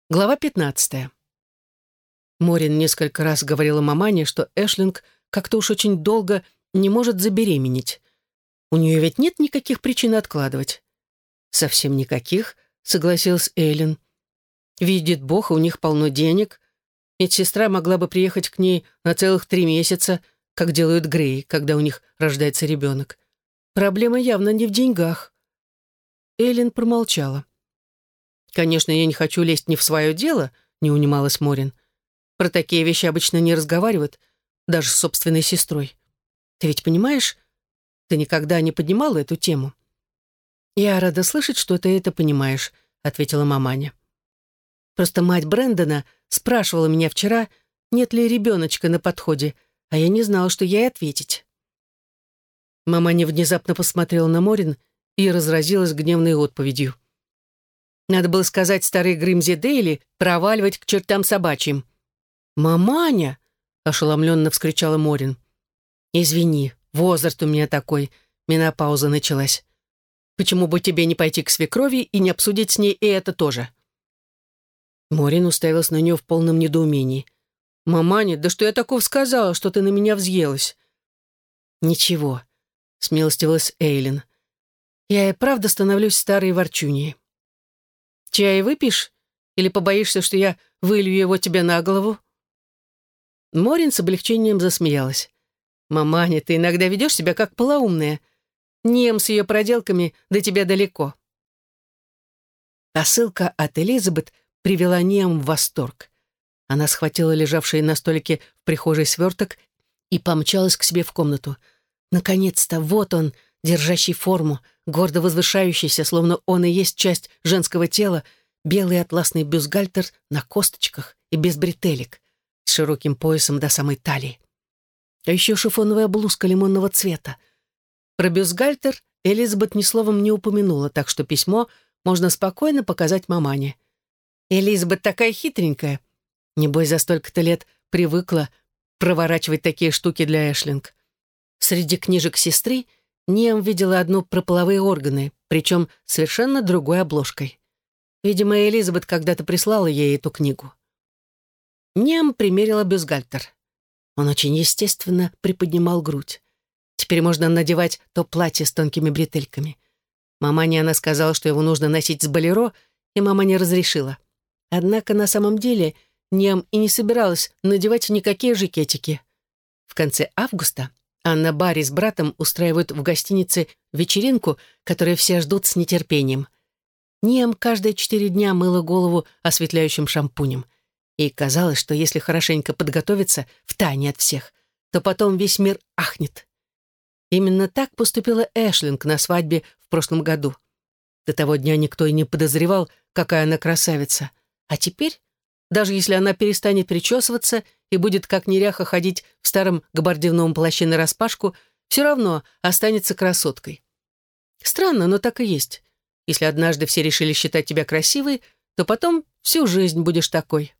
Глава 15. Морин несколько раз говорила мамане, что Эшлинг как-то уж очень долго не может забеременеть. У нее ведь нет никаких причин откладывать. «Совсем никаких», — согласилась Эйлин. «Видит Бог, у них полно денег. Медсестра могла бы приехать к ней на целых 3 месяца, как делают Грей, когда у них рождается ребенок. Проблема явно не в деньгах». Эйлин промолчала. «Конечно, я не хочу лезть не в свое дело», — не унималась Морин. «Про такие вещи обычно не разговаривают, даже с собственной сестрой. Ты ведь понимаешь, ты никогда не поднимала эту тему?» «Я рада слышать, что ты это понимаешь», — ответила маманя. «Просто мать Брэндона спрашивала меня вчера, нет ли ребеночка на подходе, а я не знала, что ей ответить». Маманя внезапно посмотрела на Морин и разразилась гневной отповедью. «Надо было сказать старой Грымзе Дейли проваливать к чертям собачьим». «Маманя!» — ошеломленно вскричала Морин. «Извини, возраст у меня такой, менопауза началась. Почему бы тебе не пойти к свекрови и не обсудить с ней и это тоже?» Морин уставилась на нее в полном недоумении. «Маманя, да что я такого сказала, что ты на меня взъелась?» «Ничего», — смилостивилась Эйлин. «Я и правда становлюсь старой ворчуньей. Чай выпьешь? Или побоишься, что я вылью его тебе на голову?» Морин с облегчением засмеялась. «Маманя, ты иногда ведешь себя как полоумная. Нем с ее проделками до тебя далеко». Посылка от Элизабет привела Нем в восторг. Она схватила лежавший на столике в прихожей сверток и помчалась к себе в комнату. Наконец-то, вот он, держащий форму, гордо возвышающийся, словно он и есть часть женского тела, белый атласный бюстгальтер на косточках и без бретелек, с широким поясом до самой талии. А еще шифоновая блузка лимонного цвета. Про бюстгальтер Элизабет ни словом не упомянула, так что письмо можно спокойно показать мамане. Элизабет такая хитренькая. Небось, за столько-то лет привыкла проворачивать такие штуки для Эшлинг. Среди книжек сестры Нем видела одну про половые органы, причем совершенно другой обложкой. Видимо, Элизабет когда-то прислала ей эту книгу. Нем примерила бюстгальтер. Он очень естественно приподнимал грудь. Теперь можно надевать то платье с тонкими бретельками. Мамане она сказала, что его нужно носить с болеро, и мама не разрешила. Однако на самом деле Нем и не собиралась надевать никакие жакетики. В конце августа Анна Барри с братом устраивают в гостинице вечеринку, которую все ждут с нетерпением. Ниам каждые 4 дня мыла голову осветляющим шампунем. И казалось, что если хорошенько подготовиться втайне от всех, то потом весь мир ахнет. Именно так поступила Эшлинг на свадьбе в прошлом году. До того дня никто и не подозревал, какая она красавица. А теперь, даже если она перестанет причесываться и будет как неряха ходить в старом габардиновом плаще нараспашку, все равно останется красоткой. Странно, но так и есть. Если однажды все решили считать тебя красивой, то потом всю жизнь будешь такой.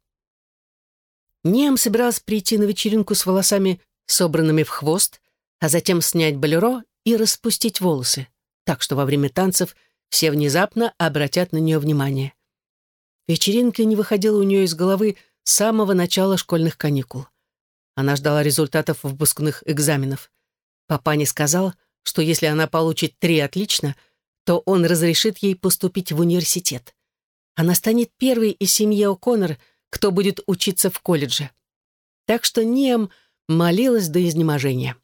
Нем собиралась прийти на вечеринку с волосами, собранными в хвост, а затем снять болеро и распустить волосы, так что во время танцев все внезапно обратят на нее внимание. Вечеринка не выходила у нее из головы с самого начала школьных каникул. Она ждала результатов выпускных экзаменов. Папаня сказал, что если она получит 3 отлично, то он разрешит ей поступить в университет. Она станет первой из семьи О'Коннор, кто будет учиться в колледже. Так что Ниам молилась до изнеможения.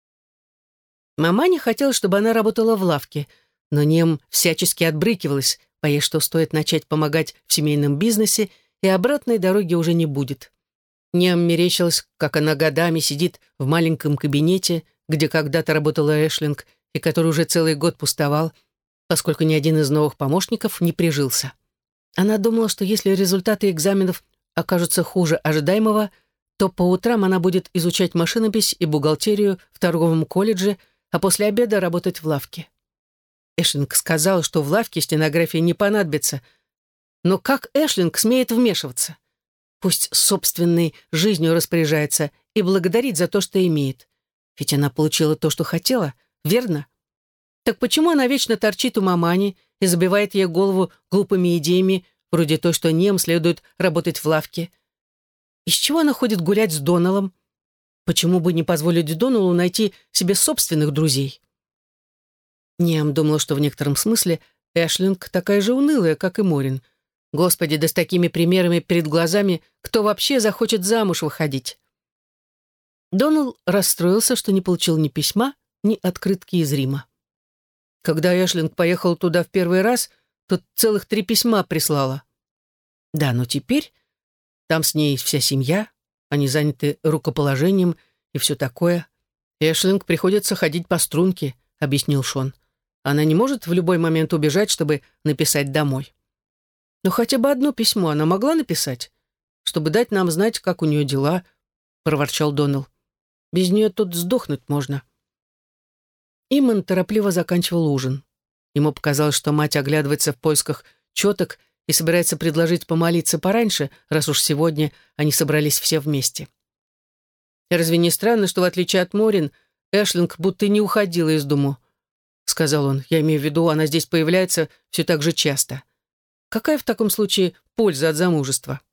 Маманя хотела, чтобы она работала в лавке, но Ниам всячески отбрыкивалась, боясь, что стоит начать помогать в семейном бизнесе, и обратной дороги уже не будет. Ниам мерещилась, как она годами сидит в маленьком кабинете, где когда-то работала Эшлинг, и который уже целый год пустовал, поскольку ни один из новых помощников не прижился. Она думала, что если результаты экзаменов окажутся хуже ожидаемого, то по утрам она будет изучать машинопись и бухгалтерию в торговом колледже, а после обеда работать в лавке. Эшлинг сказала, что в лавке стенографии не понадобится. Но как Эшлинг смеет вмешиваться? Пусть собственной жизнью распоряжается и благодарит за то, что имеет. Ведь она получила то, что хотела, верно? Так почему она вечно торчит у мамани и забивает ей голову глупыми идеями, вроде той, что Нем следует работать в лавке. Из чего она ходит гулять с Доналом? Почему бы не позволить Доналу найти себе собственных друзей? Нем думала, что в некотором смысле Эшлинг такая же унылая, как и Морин. Господи, да с такими примерами перед глазами кто вообще захочет замуж выходить? Донал расстроился, что не получил ни письма, ни открытки из Рима. Когда Эшлинг поехал туда в первый раз, то целых 3 письма прислала. Да, но теперь там с ней вся семья, они заняты рукоположением и все такое. Эшлинг приходится ходить по струнке, объяснил Шон. Она не может в любой момент убежать, чтобы написать домой. Но хотя бы одно письмо она могла написать, чтобы дать нам знать, как у нее дела, проворчал Донал. Без нее тут сдохнуть можно. Иман торопливо заканчивал ужин. Ему показалось, что мать оглядывается в поисках четок и собирается предложить помолиться пораньше, раз уж сегодня они собрались все вместе. «Разве не странно, что, в отличие от Морин, Эшлинг будто не уходила из дому?» — сказал он. «Я имею в виду, она здесь появляется все так же часто. Какая в таком случае польза от замужества?»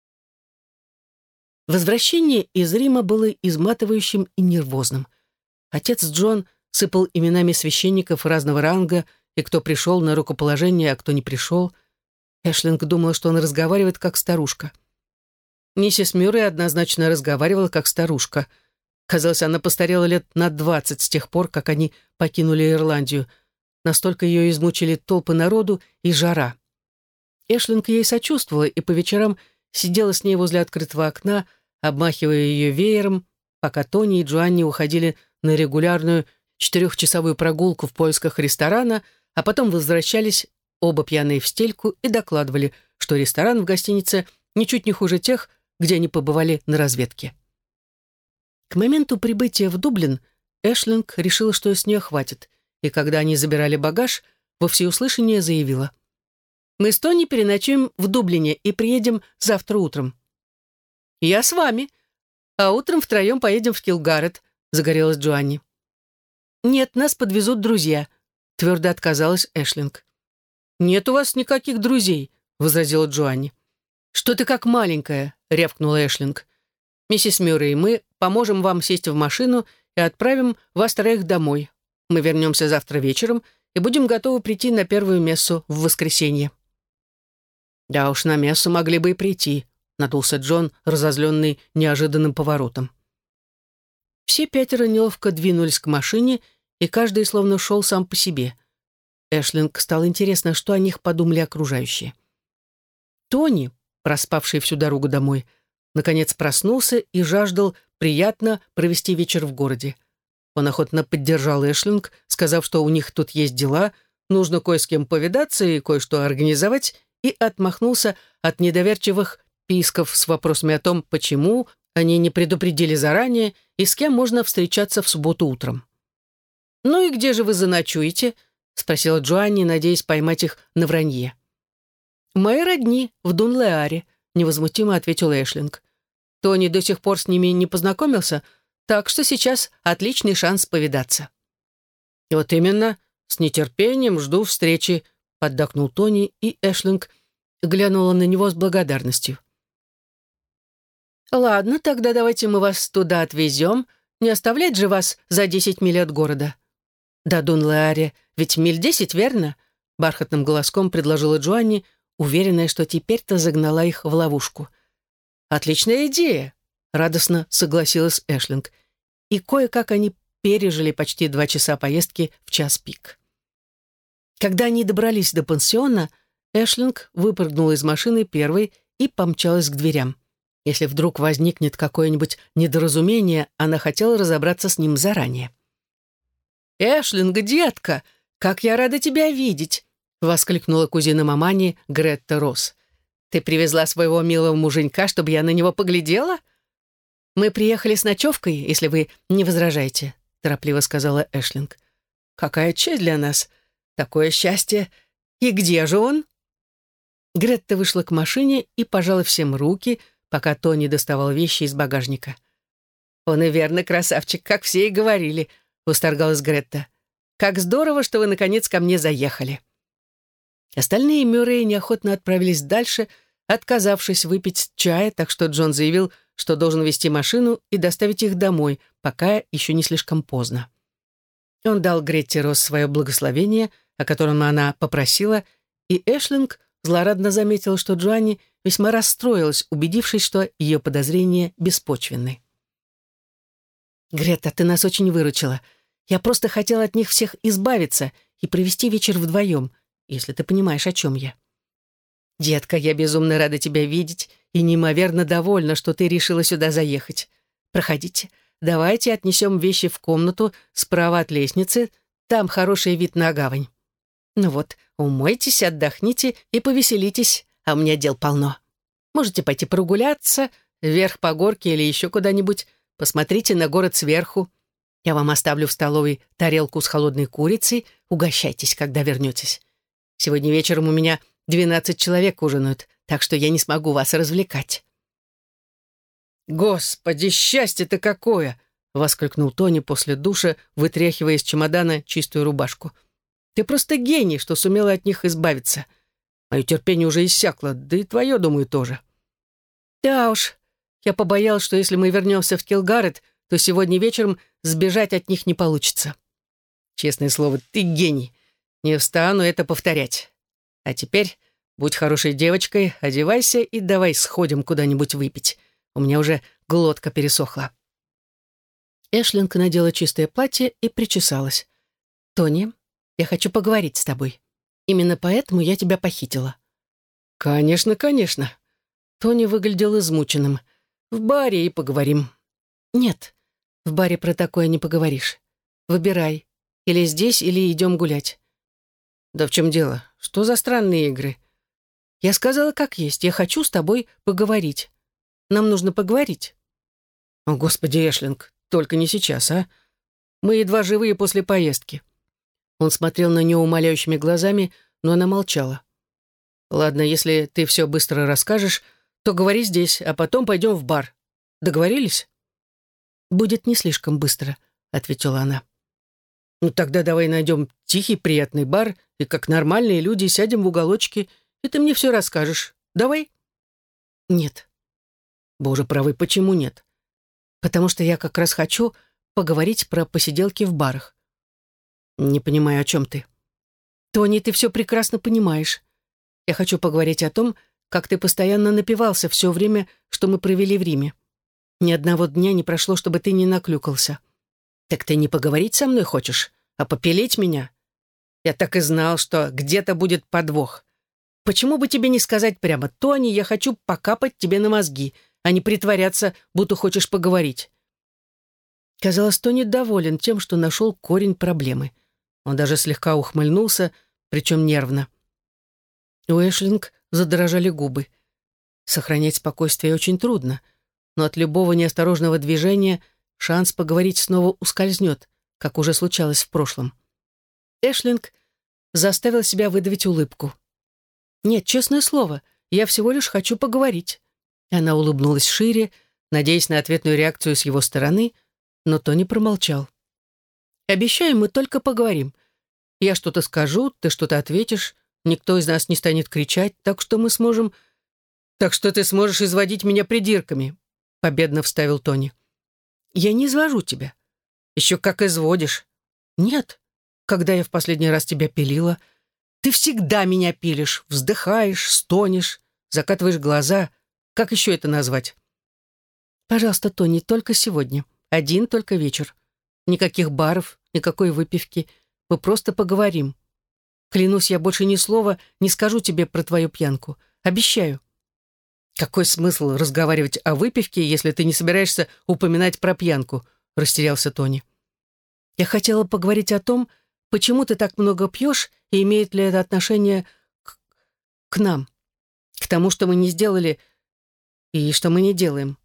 Возвращение из Рима было изматывающим и нервозным. Отец Джон сыпал именами священников разного ранга, и кто пришел на рукоположение, а кто не пришел. Эшлинг думала, что он разговаривает как старушка. Миссис Мюррей однозначно разговаривала как старушка. Казалось, она постарела лет на 20 с тех пор, как они покинули Ирландию. Настолько ее измучили толпы народу и жара. Эшлинг ей сочувствовала и по вечерам сидела с ней возле открытого окна, обмахивая ее веером, пока Тони и Джоанни уходили на регулярную 4-часовую прогулку в поисках ресторана, а потом возвращались, оба пьяные в стельку, и докладывали, что ресторан в гостинице ничуть не хуже тех, где они побывали на разведке. К моменту прибытия в Дублин Эшлинг решила, что с нее хватит, и когда они забирали багаж, во всеуслышание заявила: «Мы с Тони переночуем в Дублине и приедем завтра утром». «Я с вами, а утром втроем поедем в Килгарет», — загорелась Джоанни. «Нет, нас подвезут друзья», — твердо отказалась Эшлинг. «Нет у вас никаких друзей», — возразила Джоанни. «Что ты как маленькая», — рявкнула Эшлинг. «Миссис Мюррей, мы поможем вам сесть в машину и отправим вас 3 домой. Мы вернемся завтра вечером и будем готовы прийти на первую мессу в воскресенье». «Да уж, на мессу могли бы и прийти», — надулся Джон, разозленный неожиданным поворотом. Все 5 неловко двинулись к машине, и каждый словно шел сам по себе. Эшлинг стало интересно, что о них подумали окружающие. Тони, проспавший всю дорогу домой, наконец проснулся и жаждал приятно провести вечер в городе. Он охотно поддержал Эшлинг, сказав, что у них тут есть дела, нужно кое с кем повидаться и кое-что организовать, и отмахнулся от недоверчивых писков с вопросами о том, почему они не предупредили заранее и с кем можно встречаться в субботу утром. «Ну и где же вы заночуете?» — спросила Джоанни, надеясь поймать их на вранье. «Мои родни в Дунлеаре», — невозмутимо ответил Эшлинг. «Тони до сих пор с ними не познакомился, так что сейчас отличный шанс повидаться». «И вот именно, с нетерпением жду встречи», — поддакнул Тони, и Эшлинг глянула на него с благодарностью. «Ладно, тогда давайте мы вас туда отвезем, не оставлять же вас за 10 миль от города». «До Дунлеаре ведь миль 10, верно?» — бархатным голоском предложила Джоанни, уверенная, что теперь-то загнала их в ловушку. «Отличная идея!» — радостно согласилась Эшлинг. И кое-как они пережили почти 2 часа поездки в час пик. Когда они добрались до пансиона, Эшлинг выпрыгнула из машины первой и помчалась к дверям. Если вдруг возникнет какое-нибудь недоразумение, она хотела разобраться с ним заранее. «Эшлинг, детка, как я рада тебя видеть!» — воскликнула кузина мамани Гретта Росс. «Ты привезла своего милого муженька, чтобы я на него поглядела?» «Мы приехали с ночевкой, если вы не возражаете», — торопливо сказала Эшлинг. «Какая честь для нас! Такое счастье! И где же он?» Гретта вышла к машине и пожала всем руки, пока Тони доставал вещи из багажника. «Он и верно красавчик, как все и говорили», — восторгалась Гретта. «Как здорово, что вы, наконец, ко мне заехали». Остальные Мюрреи неохотно отправились дальше, отказавшись выпить чая, так что Джон заявил, что должен вести машину и доставить их домой, пока еще не слишком поздно. Он дал Гретте Росс свое благословение, о котором она попросила, и Эшлинг злорадно заметил, что Джоанни весьма расстроилась, убедившись, что ее подозрения беспочвенны. «Грета, ты нас очень выручила. Я просто хотела от них всех избавиться и провести вечер вдвоем, если ты понимаешь, о чем я. Детка, я безумно рада тебя видеть и неимоверно довольна, что ты решила сюда заехать. Проходите, давайте отнесем вещи в комнату справа от лестницы, там хороший вид на гавань. Ну вот, умойтесь, отдохните и повеселитесь, а у меня дел полно. Можете пойти прогуляться, вверх по горке или еще куда-нибудь, посмотрите на город сверху. Я вам оставлю в столовой тарелку с холодной курицей, угощайтесь, когда вернетесь. Сегодня вечером у меня 12 человек ужинают, так что я не смогу вас развлекать». «Господи, счастье-то какое!» — воскликнул Тони после душа, вытряхивая из чемодана чистую рубашку. «Ты просто гений, что сумела от них избавиться. Мое терпение уже иссякло, да и твое, думаю, тоже». «Да уж, я побоялась, что если мы вернемся в Килгарет, то сегодня вечером сбежать от них не получится. Честное слово, ты гений. Не встану это повторять. А теперь будь хорошей девочкой, одевайся и давай сходим куда-нибудь выпить. У меня уже глотка пересохла». Эшлинг надела чистое платье и причесалась. «Тони, я хочу поговорить с тобой. Именно поэтому я тебя похитила». «Конечно, конечно». Тони выглядел измученным. «В баре и поговорим». «Нет, в баре про такое не поговоришь. Выбирай. Или здесь, или идем гулять». «Да в чем дело? Что за странные игры?» «Я сказала, как есть. Я хочу с тобой поговорить. Нам нужно поговорить». «О, Господи, Эшлинг, только не сейчас, а? Мы едва живые после поездки». Он смотрел на нее умоляющими глазами, но она молчала. «Ладно, если ты все быстро расскажешь, то говори здесь, а потом пойдем в бар. Договорились?» «Будет не слишком быстро», — ответила она. «Ну тогда давай найдем тихий, приятный бар, и как нормальные люди сядем в уголочке, и ты мне все расскажешь. Давай?» «Нет». «Боже правый, почему нет?» «Потому что я как раз хочу поговорить про посиделки в барах». «Не понимаю, о чем ты». «Тони, ты все прекрасно понимаешь. Я хочу поговорить о том, как ты постоянно напивался все время, что мы провели в Риме. Ни одного дня не прошло, чтобы ты не наклюкался. Так ты не поговорить со мной хочешь, а попилить меня? Я так и знал, что где-то будет подвох. Почему бы тебе не сказать прямо: Тони, я хочу покапать тебе на мозги, а не притворяться, будто хочешь поговорить?» Казалось, Тони доволен тем, что нашел корень проблемы. Он даже слегка ухмыльнулся, причем нервно. У Эшлинг задрожали губы. Сохранять спокойствие очень трудно, но от любого неосторожного движения шанс поговорить снова ускользнет, как уже случалось в прошлом. Эшлинг заставил себя выдавить улыбку. «Нет, честное слово, я всего лишь хочу поговорить». Она улыбнулась шире, надеясь на ответную реакцию с его стороны, но Тони промолчал. «Обещаю, мы только поговорим. Я что-то скажу, ты что-то ответишь, никто из нас не станет кричать, так что мы сможем...» «Так что ты сможешь изводить меня придирками», — победно вставил Тони. «Я не извожу тебя». «Еще как изводишь». «Нет. Когда я в последний раз тебя пилила?» «Ты всегда меня пилишь, вздыхаешь, стонешь, закатываешь глаза. Как еще это назвать?» «Пожалуйста, Тони, только сегодня. Один только вечер. Никаких баров, никакой выпивки. Мы просто поговорим. Клянусь, я больше ни слова не скажу тебе про твою пьянку. Обещаю». «Какой смысл разговаривать о выпивке, если ты не собираешься упоминать про пьянку?» — растерялся Тони. «Я хотела поговорить о том, почему ты так много пьешь, и имеет ли это отношение к нам, к тому, что мы не сделали и что мы не делаем».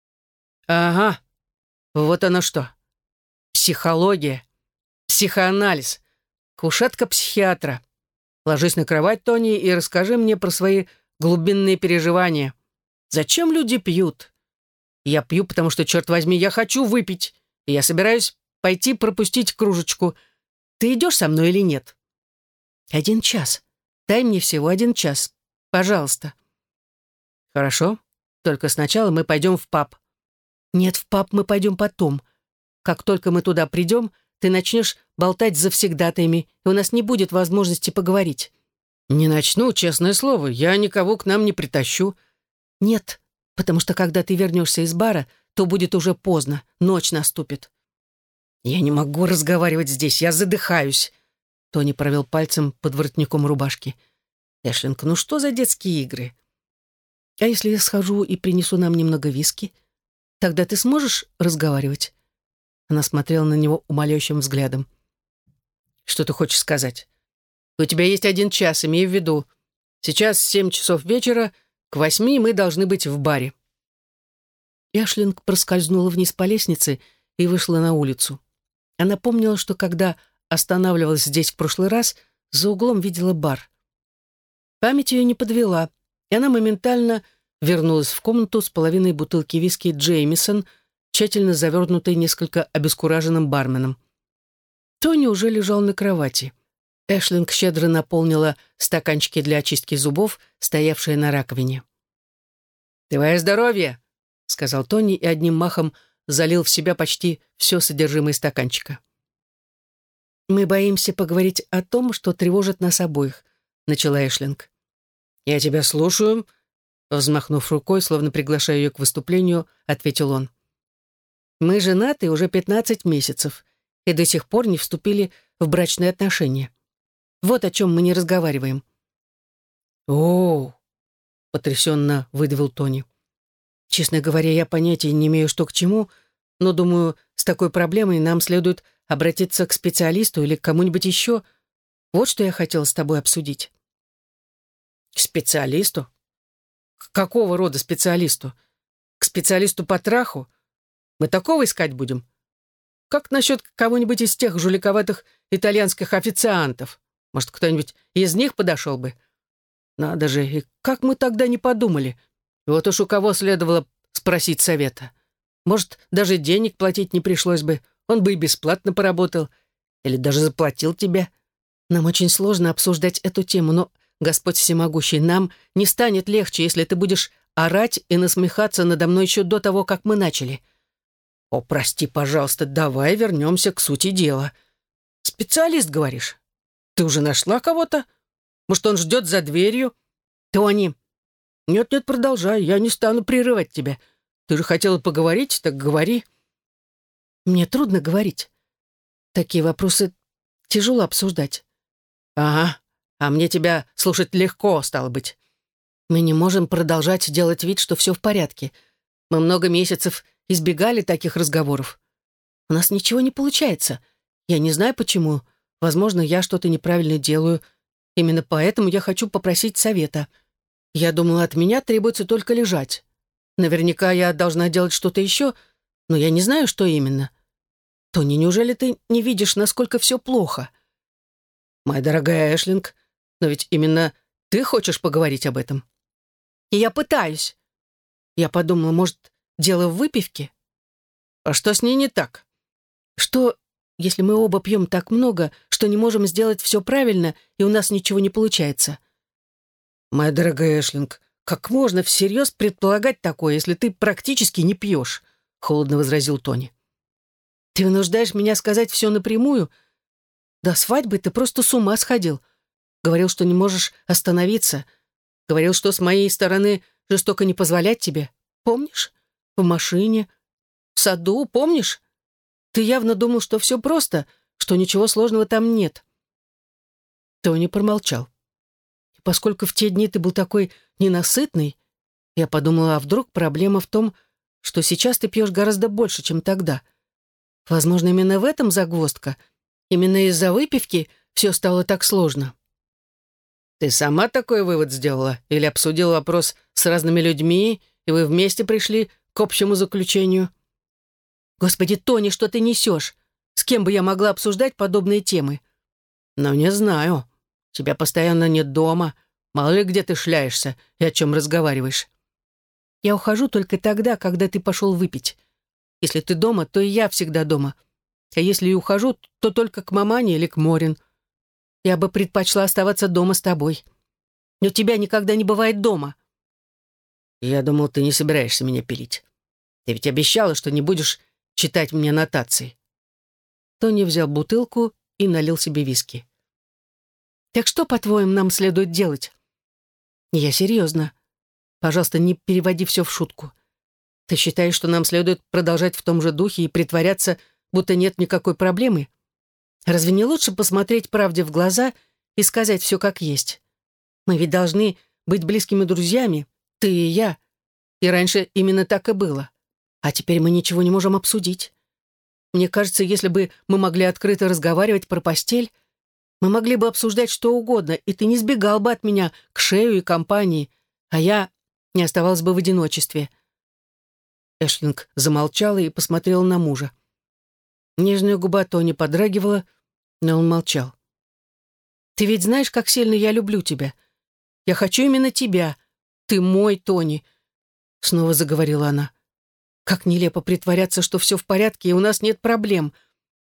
«Ага, вот оно что. Психология, психоанализ, кушетка психиатра. Ложись на кровать, Тони, и расскажи мне про свои глубинные переживания. Зачем люди пьют? Я пью, потому что, черт возьми, я хочу выпить, и я собираюсь пойти пропустить кружечку. Ты идешь со мной или нет?» 1 час. Дай мне всего 1 час. Пожалуйста». «Хорошо. Только сначала мы пойдем в паб». «Нет, в паб мы пойдем потом. Как только мы туда придем, ты начнешь болтать с завсегдатаями, и у нас не будет возможности поговорить». «Не начну, честное слово. Я никого к нам не притащу». «Нет, потому что когда ты вернешься из бара, то будет уже поздно, ночь наступит». «Я не могу разговаривать здесь, я задыхаюсь». Тони провел пальцем под воротником рубашки. «Эшлинг, ну что за детские игры?» «А если я схожу и принесу нам немного виски? Тогда ты сможешь разговаривать?» Она смотрела на него умоляющим взглядом. «Что ты хочешь сказать? У тебя есть 1 час, имей в виду. Сейчас 7 часов вечера, к 8 мы должны быть в баре». Эшлинг проскользнула вниз по лестнице и вышла на улицу. Она помнила, что когда останавливалась здесь в прошлый раз, за углом видела бар. Память ее не подвела, и она моментально вернулась в комнату с половиной бутылки виски «Джеймисон», тщательно завернутой несколько обескураженным барменом. Тони уже лежал на кровати. Эшлинг щедро наполнила стаканчики для очистки зубов, стоявшие на раковине. «Твое здоровье!» — сказал Тони и одним махом залил в себя почти все содержимое стаканчика. «Мы боимся поговорить о том, что тревожит нас обоих», — начала Эшлинг. «Я тебя слушаю», — взмахнув рукой, словно приглашая ее к выступлению, ответил он. «Мы женаты уже 15 месяцев и до сих пор не вступили в брачные отношения. Вот о чем мы не разговариваем». «О-о-о!» — потрясенно выдавил Тони. «Честно говоря, я понятия не имею, что к чему, но, думаю, с такой проблемой нам следует обратиться к специалисту или к кому-нибудь еще. Вот что я хотела с тобой обсудить». «К специалисту? К какого рода специалисту? К специалисту по траху? Мы такого искать будем? Как насчет кого-нибудь из тех жуликоватых итальянских официантов? Может, кто-нибудь из них подошел бы? Надо же, и как мы тогда не подумали? Вот уж у кого следовало спросить совета. Может, даже денег платить не пришлось бы, он бы и бесплатно поработал. Или даже заплатил тебе. Нам очень сложно обсуждать эту тему, но, Господь всемогущий, нам не станет легче, если ты будешь орать и насмехаться надо мной еще до того, как мы начали. О, прости, пожалуйста, давай вернемся к сути дела. Специалист, говоришь? Ты уже нашла кого-то? Может, он ждет за дверью? Тони! Нет-нет, продолжай, я не стану прерывать тебя. Ты же хотела поговорить, так говори. Мне трудно говорить. Такие вопросы тяжело обсуждать. Ага, а мне тебя слушать легко, стало быть. Мы не можем продолжать делать вид, что все в порядке. Мы много месяцев избегали таких разговоров. У нас ничего не получается. Я не знаю, почему. Возможно, я что-то неправильно делаю. Именно поэтому я хочу попросить совета. Я думала, от меня требуется только лежать. Наверняка я должна делать что-то еще, но я не знаю, что именно. Тони, неужели ты не видишь, насколько все плохо? Моя дорогая Эшлинг, но ведь именно ты хочешь поговорить об этом. И я пытаюсь. Я подумала, может, дело в выпивке? А что с ней не так? Что, если мы оба пьем так много, что не можем сделать все правильно, и у нас ничего не получается? Моя дорогая Эшлинг, как можно всерьез предполагать такое, если ты практически не пьешь? Холодно возразил Тони. Ты вынуждаешь меня сказать все напрямую? До свадьбы ты просто с ума сходил. Говорил, что не можешь остановиться. Говорил, что с моей стороны жестоко не позволять тебе. Помнишь? В машине, в саду, помнишь? Ты явно думал, что все просто, что ничего сложного там нет. Тони промолчал. И поскольку в те дни ты был такой ненасытный, я подумала, а вдруг проблема в том, что сейчас ты пьешь гораздо больше, чем тогда. Возможно, именно в этом загвоздка. Именно из-за выпивки все стало так сложно. Ты сама такой вывод сделала? Или обсудила вопрос с разными людьми, и вы вместе пришли к общему заключению? Господи, Тони, что ты несешь? С кем бы я могла обсуждать подобные темы? Но не знаю. Тебя постоянно нет дома. Мало ли где ты шляешься и о чем разговариваешь. Я ухожу только тогда, когда ты пошел выпить. Если ты дома, то и я всегда дома. А если и ухожу, то только к мамане или к Морин. Я бы предпочла оставаться дома с тобой. но тебя никогда не бывает дома». «Я думал, ты не собираешься меня пилить. Ты ведь обещала, что не будешь читать мне нотации». Тони взял бутылку и налил себе виски. «Так что, по-твоему, нам следует делать?» «Я серьезно. Пожалуйста, не переводи все в шутку. Ты считаешь, что нам следует продолжать в том же духе и притворяться, будто нет никакой проблемы? Разве не лучше посмотреть правде в глаза и сказать все как есть? Мы ведь должны быть близкими друзьями, ты и я. И раньше именно так и было. А теперь мы ничего не можем обсудить. Мне кажется, если бы мы могли открыто разговаривать про постель, мы могли бы обсуждать что угодно, и ты не сбегал бы от меня к Шею и компании, а я не оставалась бы в одиночестве». Эшлинг замолчала и посмотрела на мужа. Нежная губа Тони подрагивала, но он молчал. «Ты ведь знаешь, как сильно я люблю тебя. Я хочу именно тебя. Ты мой, Тони», — снова заговорила она. «Как нелепо притворяться, что все в порядке, и у нас нет проблем».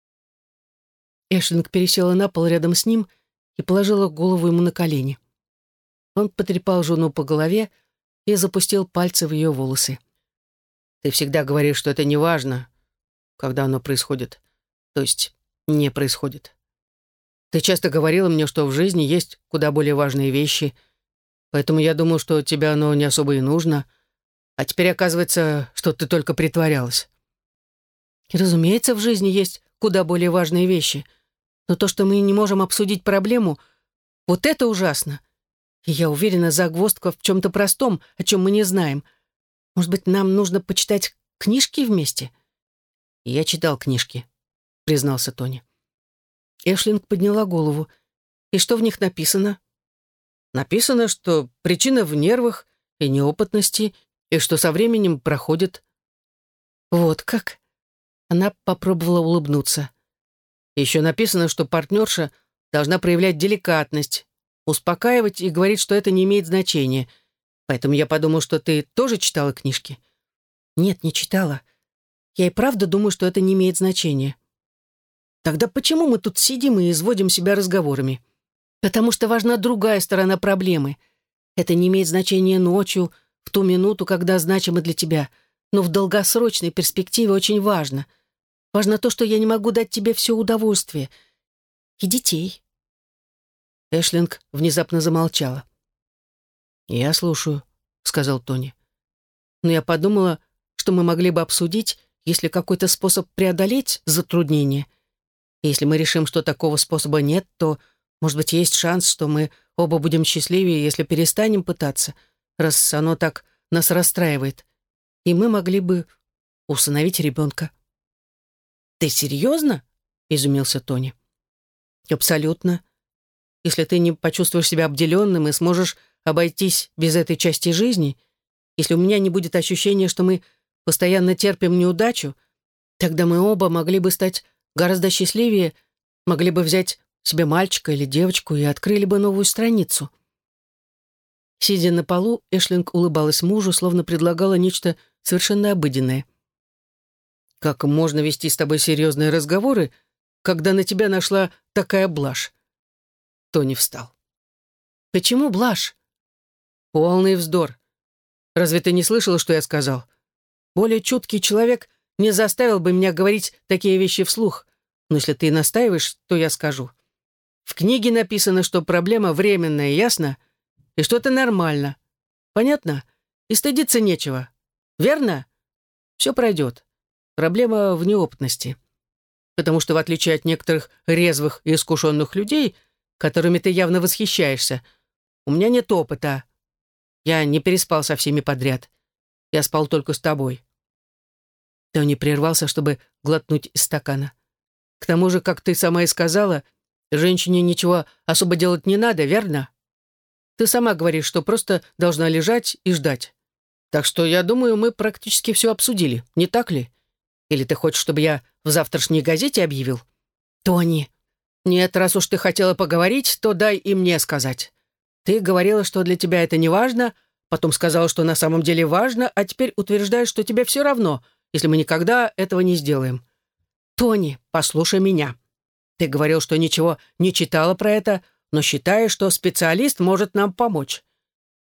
Эшлинг пересела на пол рядом с ним и положила голову ему на колени. Он потрепал жену по голове и запустил пальцы в ее волосы. «Ты всегда говоришь, что это не важно, когда оно происходит. То есть не происходит. Ты часто говорила мне, что в жизни есть куда более важные вещи, поэтому я думал, что тебе оно не особо и нужно, а теперь оказывается, что ты только притворялась». Разумеется, в жизни есть куда более важные вещи, но то, что мы не можем обсудить проблему, вот это ужасно. И я уверена, загвоздка в чем-то простом, о чем мы не знаем. Может быть, нам нужно почитать книжки вместе?» «Я читал книжки», — признался Тони. Эшлинг подняла голову. «И что в них написано?» «Написано, что причина в нервах и неопытности, и что со временем проходит». «Вот как?» Она попробовала улыбнуться. «Еще написано, что партнерша должна проявлять деликатность, успокаивать и говорить, что это не имеет значения. Поэтому я подумал, что ты тоже читала книжки». «Нет, не читала. Я и правда думаю, что это не имеет значения». «Тогда почему мы тут сидим и изводим себя разговорами?» «Потому что важна другая сторона проблемы. Это не имеет значения ночью, в ту минуту, когда значимо для тебя, но в долгосрочной перспективе очень важно. Важно то, что я не могу дать тебе все удовольствие. И детей». Эшлинг внезапно замолчала. «Я слушаю», — сказал Тони. Но я подумала, что мы могли бы обсудить, есть ли какой-то способ преодолеть затруднение. И если мы решим, что такого способа нет, то, может быть, есть шанс, что мы оба будем счастливее, если перестанем пытаться, раз оно так нас расстраивает. И мы могли бы усыновить ребенка. «Ты серьезно?» — изумился Тони. «Абсолютно. Если ты не почувствуешь себя обделенным и сможешь обойтись без этой части жизни, если у меня не будет ощущения, что мы постоянно терпим неудачу, тогда мы оба могли бы стать гораздо счастливее, могли бы взять себе мальчика или девочку и открыли бы новую страницу». Сидя на полу, Эшлинг улыбалась мужу, словно предлагала нечто совершенно обыденное. «Как можно вести с тобой серьезные разговоры, когда на тебя нашла такая блажь?» Тони встал. «Почему блажь?» «Полный вздор. Разве ты не слышала, что я сказал? Более чуткий человек не заставил бы меня говорить такие вещи вслух. Но если ты настаиваешь, то я скажу. В книге написано, что проблема временная, ясно? И что это нормально. Понятно? И стыдиться нечего. Верно? Все пройдет. Проблема в неопытности. Потому что, в отличие от некоторых резвых и искушенных людей, которыми ты явно восхищаешься, у меня нет опыта. Я не переспал со всеми подряд. Я спал только с тобой». Тони прервался, чтобы глотнуть из стакана. «К тому же, как ты сама и сказала, женщине ничего особо делать не надо, верно? Ты сама говоришь, что просто должна лежать и ждать. Так что, я думаю, мы практически все обсудили, не так ли? Или ты хочешь, чтобы я в завтрашней газете объявил?» «Тони!» «Нет, раз уж ты хотела поговорить, то дай и мне сказать. Ты говорила, что для тебя это не важно, потом сказала, что на самом деле важно, а теперь утверждаешь, что тебе все равно, если мы никогда этого не сделаем. Тони, послушай меня. Ты говорил, что ничего не читала про это, но считаешь, что специалист может нам помочь.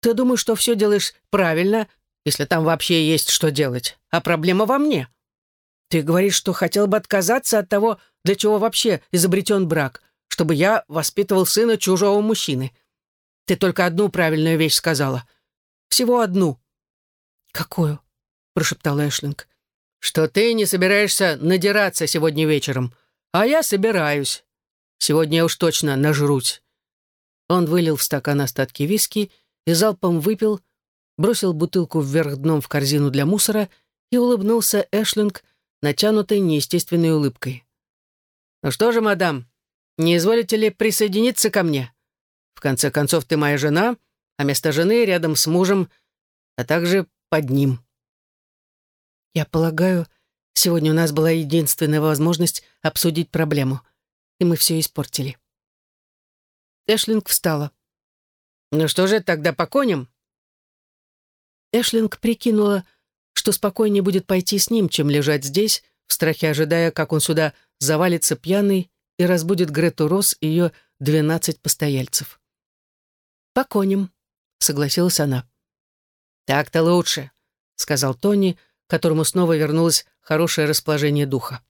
Ты думаешь, что все делаешь правильно, если там вообще есть что делать, а проблема во мне. Ты говоришь, что хотел бы отказаться от того, для чего вообще изобретен брак, чтобы я воспитывал сына чужого мужчины. Ты только одну правильную вещь сказала. Всего одну. «Какую?» — прошептал Эшлинг. Что ты не собираешься надираться сегодня вечером, а я собираюсь. Сегодня я уж точно нажрусь». Он вылил в стакан остатки виски и залпом выпил, бросил бутылку вверх дном в корзину для мусора и улыбнулся Эшлинг натянутой неестественной улыбкой. «Ну что же, мадам, не изволите ли присоединиться ко мне? В конце концов, ты моя жена, а место жены рядом с мужем, а также под ним». «Я полагаю, сегодня у нас была единственная возможность обсудить проблему, и мы все испортили». Эшлинг встала. «Ну что же, тогда по коням?» Эшлинг прикинула, что спокойнее будет пойти с ним, чем лежать здесь, в страхе ожидая, как он сюда завалится пьяный и разбудит Грету Росс и ее 12 постояльцев. «По коням», — согласилась она. «Так-то лучше», — сказал Тони, которому снова вернулось хорошее расположение духа.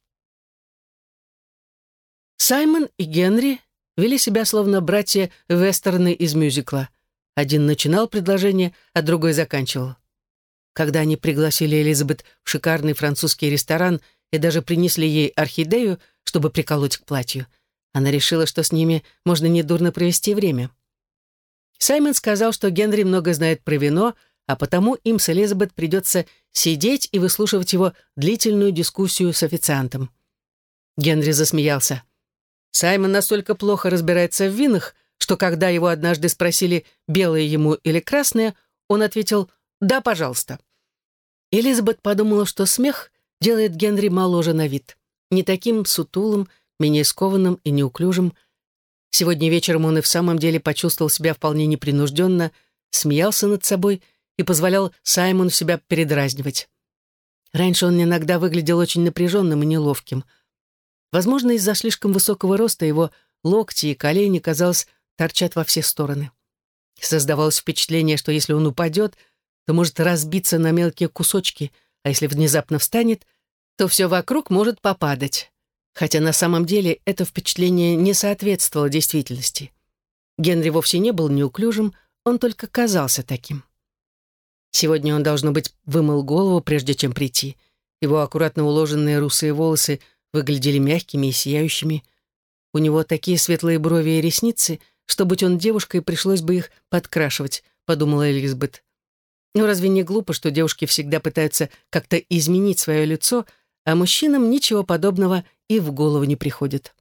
Саймон и Генри вели себя словно братья вестерны из мюзикла. Один начинал предложение, а другой заканчивал. Когда они пригласили Элизабет в шикарный французский ресторан и даже принесли ей орхидею, чтобы приколоть к платью, она решила, что с ними можно недурно провести время. Саймон сказал, что Генри много знает про вино, а потому им с Элизабет придется сидеть и выслушивать его длительную дискуссию с официантом. Генри засмеялся. Саймон настолько плохо разбирается в винах, что когда его однажды спросили, белое ему или красное, он ответил «да, пожалуйста». Элизабет подумала, что смех делает Генри моложе на вид, не таким сутулым, менее скованным и неуклюжим. Сегодня вечером он и в самом деле почувствовал себя вполне непринужденно, смеялся над собой и позволял Саймону себя передразнивать. Раньше он иногда выглядел очень напряженным и неловким. Возможно, из-за слишком высокого роста его локти и колени, казалось, торчат во все стороны. Создавалось впечатление, что если он упадет, то может разбиться на мелкие кусочки, а если внезапно встанет, то все вокруг может попадать. Хотя на самом деле это впечатление не соответствовало действительности. Генри вовсе не был неуклюжим, он только казался таким. Сегодня он, должно быть, вымыл голову, прежде чем прийти. Его аккуратно уложенные русые волосы выглядели мягкими и сияющими. У него такие светлые брови и ресницы, что, будь он девушкой, пришлось бы их подкрашивать, подумала Элизабет. Но разве не глупо, что девушки всегда пытаются как-то изменить свое лицо, а мужчинам ничего подобного и в голову не приходит?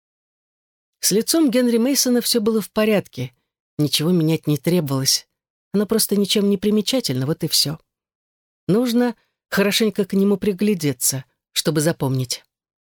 С лицом Генри Мейсона все было в порядке, ничего менять не требовалось. Оно просто ничем не примечательно, вот и все. Нужно хорошенько к нему приглядеться, чтобы запомнить.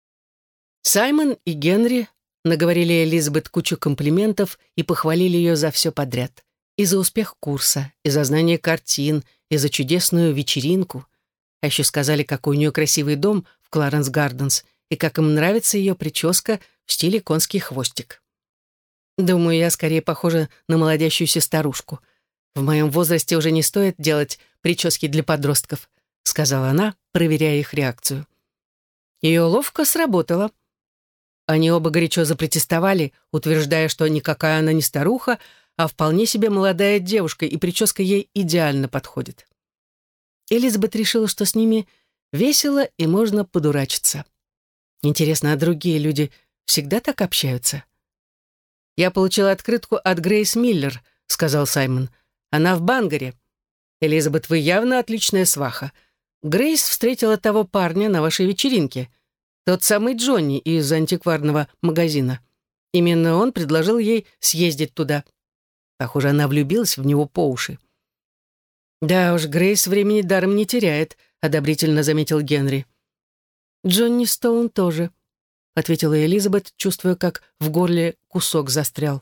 Саймон и Генри наговорили Элизабет кучу комплиментов и похвалили ее за все подряд. И за успех курса, и за знание картин, и за чудесную вечеринку. А еще сказали, какой у нее красивый дом в Кларенс-Гарденс, и как им нравится ее прическа в стиле конский хвостик. Думаю, я скорее похожа на молодящуюся старушку. В моем возрасте уже не стоит делать прически для подростков, сказала она, проверяя их реакцию. Ее ловко сработало. Они оба горячо запротестовали, утверждая, что никакая она не старуха, а вполне себе молодая девушка, и прическа ей идеально подходит. Элизабет решила, что с ними весело и можно подурачиться. Интересно, а другие люди всегда так общаются? «Я получила открытку от Грейс Миллер», — сказал Саймон. «Она в Бангаре. Элизабет, вы явно отличная сваха. Грейс встретила того парня на вашей вечеринке. Тот самый Джонни из антикварного магазина. Именно он предложил ей съездить туда. Похоже, она влюбилась в него по уши». «Да уж, Грейс времени даром не теряет», — одобрительно заметил Генри. «Джонни Стоун тоже», — ответила Элизабет, чувствуя, как в горле кусок застрял.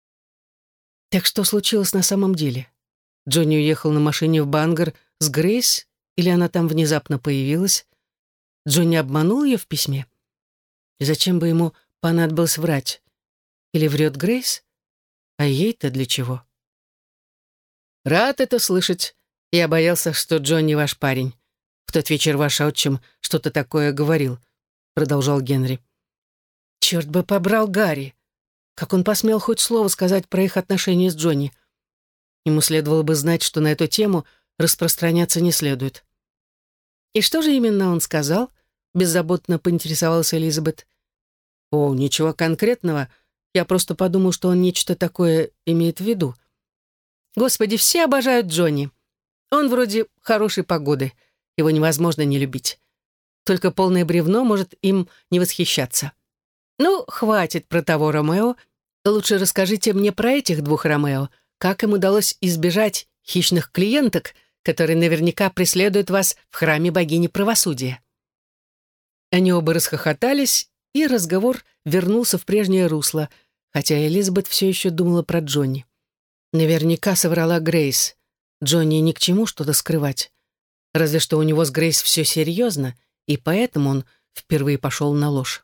Так что случилось на самом деле? Джонни уехал на машине в Бангар с Грейс, или она там внезапно появилась? Джонни обманул ее в письме? И зачем бы ему понадобилось врать? Или врет Грейс? А ей-то для чего? «Рад это слышать. Я боялся, что Джонни ваш парень. В тот вечер ваш отчим что-то такое говорил», — продолжал Генри. «Черт бы побрал Гарри! Как он посмел хоть слово сказать про их отношения с Джонни? Ему следовало бы знать, что на эту тему распространяться не следует». «И что же именно он сказал?» — беззаботно поинтересовалась Элизабет. «О, ничего конкретного. Я просто подумал, что он нечто такое имеет в виду. Господи, все обожают Джонни. Он вроде хорошей погоды. Его невозможно не любить. Только полное бревно может им не восхищаться. Ну, хватит про того Ромео. Лучше расскажите мне про этих двух Ромео. Как им удалось избежать хищных клиенток, которые наверняка преследуют вас в храме богини правосудия?» Они оба расхохотались, и разговор вернулся в прежнее русло, хотя Элизабет все еще думала про Джонни. Наверняка соврала Грейс. Джонни ни к чему что-то скрывать. Разве что у него с Грейс все серьезно, и поэтому он впервые пошел на ложь.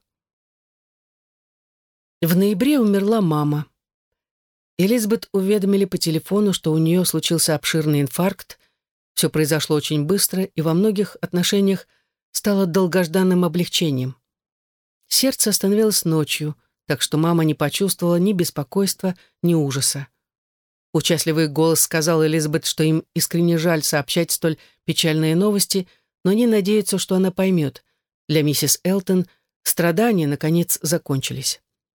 В ноябре умерла мама. Элизабет уведомили по телефону, что у нее случился обширный инфаркт. Все произошло очень быстро и во многих отношениях стало долгожданным облегчением. Сердце остановилось ночью, так что мама не почувствовала ни беспокойства, ни ужаса. Участливый голос сказал Элизабет, что им искренне жаль сообщать столь печальные новости, но они надеются, что она поймет. Для миссис Элтон страдания, наконец, закончились.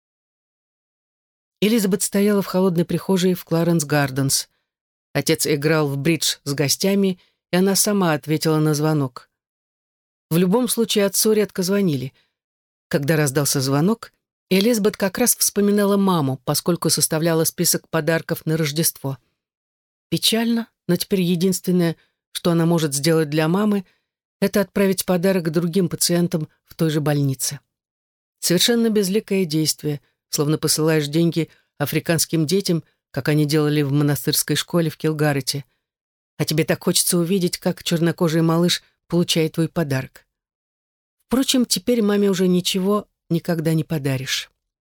Элизабет стояла в холодной прихожей в Кларенс Гарденс. Отец играл в бридж с гостями, и она сама ответила на звонок. В любом случае отцу редко звонили. Когда раздался звонок, Элизабет как раз вспоминала маму, поскольку составляла список подарков на Рождество. Печально, но теперь единственное, что она может сделать для мамы, это отправить подарок другим пациентам в той же больнице. Совершенно безликое действие, словно посылаешь деньги африканским детям, как они делали в монастырской школе в Килгарете. А тебе так хочется увидеть, как чернокожий малыш получает твой подарок. Впрочем, теперь маме уже ничего никогда не подаришь.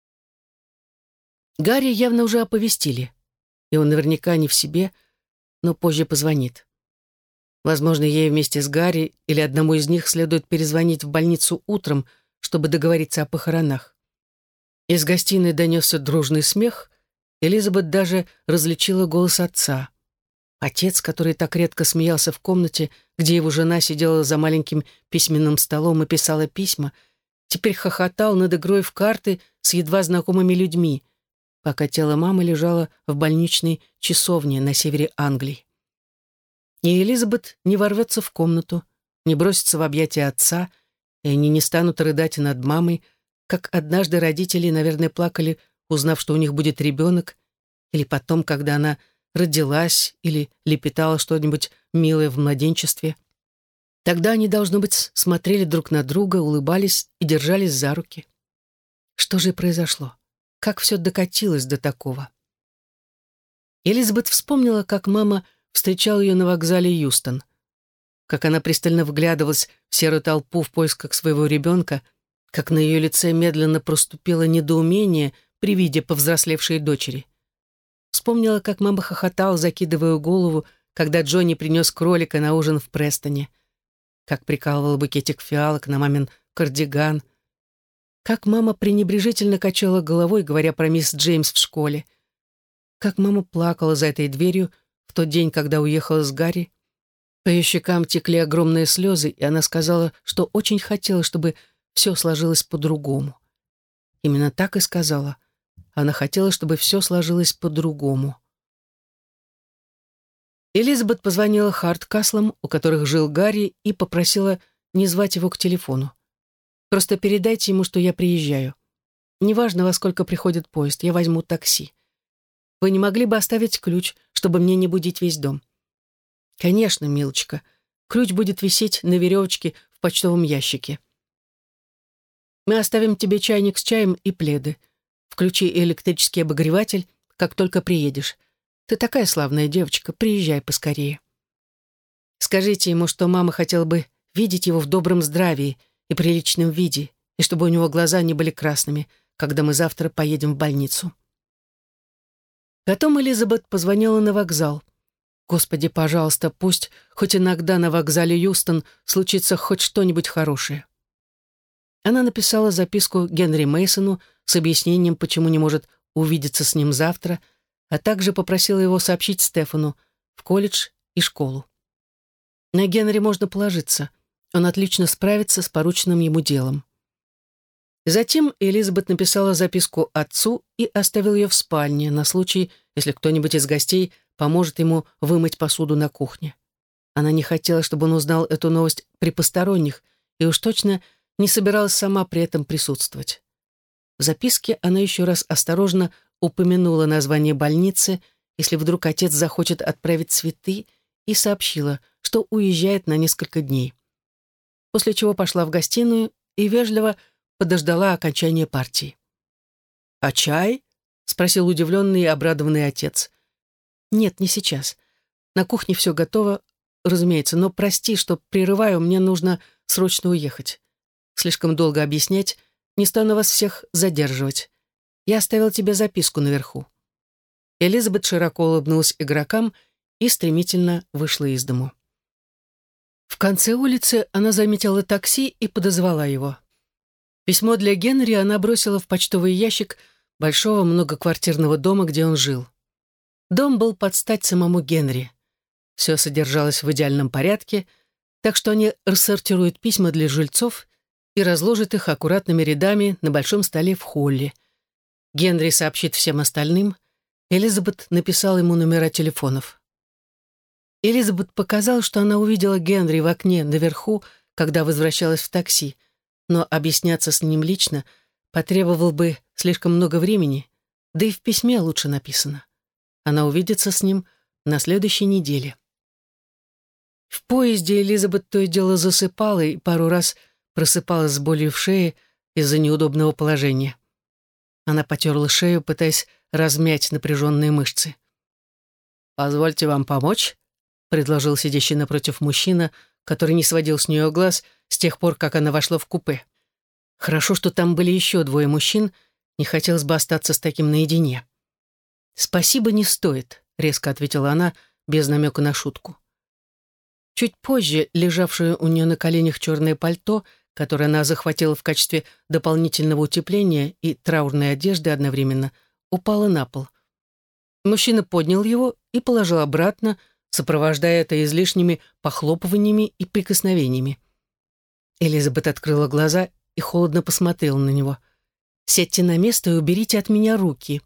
Гарри явно уже оповестили, и он наверняка не в себе, но позже позвонит. Возможно, ей вместе с Гарри или одному из них следует перезвонить в больницу утром, чтобы договориться о похоронах. Из гостиной донесся дружный смех. Элизабет даже различила голос отца. Отец, который так редко смеялся в комнате, где его жена сидела за маленьким письменным столом и писала письма, теперь хохотал над игрой в карты с едва знакомыми людьми, пока тело мамы лежало в больничной часовне на севере Англии. И Элизабет не ворвется в комнату, не бросится в объятия отца, и они не станут рыдать над мамой, как однажды родители, наверное, плакали, узнав, что у них будет ребенок, или потом, когда она родилась или лепетала что-нибудь милое в младенчестве. Тогда они, должно быть, смотрели друг на друга, улыбались и держались за руки. Что же произошло? Как все докатилось до такого? Элизабет вспомнила, как мама встречала ее на вокзале Юстон, как она пристально вглядывалась в серую толпу в поисках своего ребенка, как на ее лице медленно проступило недоумение при виде повзрослевшей дочери. Вспомнила, как мама хохотала, закидывая голову, когда Джонни принес кролика на ужин в Престоне, как прикалывала букетик фиалок на мамин кардиган, как мама пренебрежительно качала головой, говоря про мисс Джеймс в школе, как мама плакала за этой дверью в тот день, когда уехала с Гарри. По ее щекам текли огромные слезы, и она сказала, что очень хотела, чтобы все сложилось по-другому. Именно так и сказала. Она хотела, чтобы все сложилось по-другому. Элизабет позвонила Харткаслам, у которых жил Гарри, и попросила не звать его к телефону. «Просто передайте ему, что я приезжаю. Неважно, во сколько приходит поезд, я возьму такси. Вы не могли бы оставить ключ, чтобы мне не будить весь дом?» «Конечно, милочка. Ключ будет висеть на веревочке в почтовом ящике. Мы оставим тебе чайник с чаем и пледы. Включи электрический обогреватель, как только приедешь. Ты такая славная девочка, приезжай поскорее. Скажите ему, что мама хотела бы видеть его в добром здравии и приличном виде, и чтобы у него глаза не были красными, когда мы завтра поедем в больницу». Потом Элизабет позвонила на вокзал. Господи, пожалуйста, пусть хоть иногда на вокзале Юстон случится хоть что-нибудь хорошее. Она написала записку Генри Мейсону с объяснением, почему не может увидеться с ним завтра, а также попросила его сообщить Стефану в колледж и школу. На Генри можно положиться. Он отлично справится с порученным ему делом. Затем Элизабет написала записку отцу и оставила ее в спальне на случай, если кто-нибудь из гостей поможет ему вымыть посуду на кухне. Она не хотела, чтобы он узнал эту новость при посторонних, и уж точно не собиралась сама при этом присутствовать. В записке она еще раз осторожно упомянула название больницы, если вдруг отец захочет отправить цветы, и сообщила, что уезжает на несколько дней. После чего пошла в гостиную и вежливо подождала окончания партии. «А чай?» — спросил удивленный и обрадованный отец. «Нет, не сейчас. На кухне все готово, разумеется, но прости, что прерываю, мне нужно срочно уехать. Слишком долго объяснять, не стану вас всех задерживать. Я оставил тебе записку наверху». Элизабет широко улыбнулась игрокам и стремительно вышла из дому. В конце улицы она заметила такси и подозвала его. Письмо для Генри она бросила в почтовый ящик большого многоквартирного дома, где он жил. Дом был под стать самому Генри. Все содержалось в идеальном порядке, так что они рассортируют письма для жильцов и разложат их аккуратными рядами на большом столе в холле. Генри сообщит всем остальным. Элизабет написала ему номера телефонов. Элизабет показала, что она увидела Генри в окне наверху, когда возвращалась в такси, но объясняться с ним лично потребовал бы слишком много времени, да и в письме лучше написано. Она увидится с ним на следующей неделе. В поезде Элизабет то и дело засыпала и пару раз просыпалась с болью в шее из-за неудобного положения. Она потерла шею, пытаясь размять напряженные мышцы. «Позвольте вам помочь?» — предложил сидящий напротив мужчина, который не сводил с нее глаз с тех пор, как она вошла в купе. Хорошо, что там были еще двое мужчин, не хотелось бы остаться с таким наедине. «Спасибо, не стоит», — резко ответила она, без намека на шутку. Чуть позже лежавшее у нее на коленях черное пальто, которое она захватила в качестве дополнительного утепления и траурной одежды одновременно, упало на пол. Мужчина поднял его и положил обратно, сопровождая это излишними похлопываниями и прикосновениями. Элизабет открыла глаза и холодно посмотрела на него. «Сядьте на место и уберите от меня руки».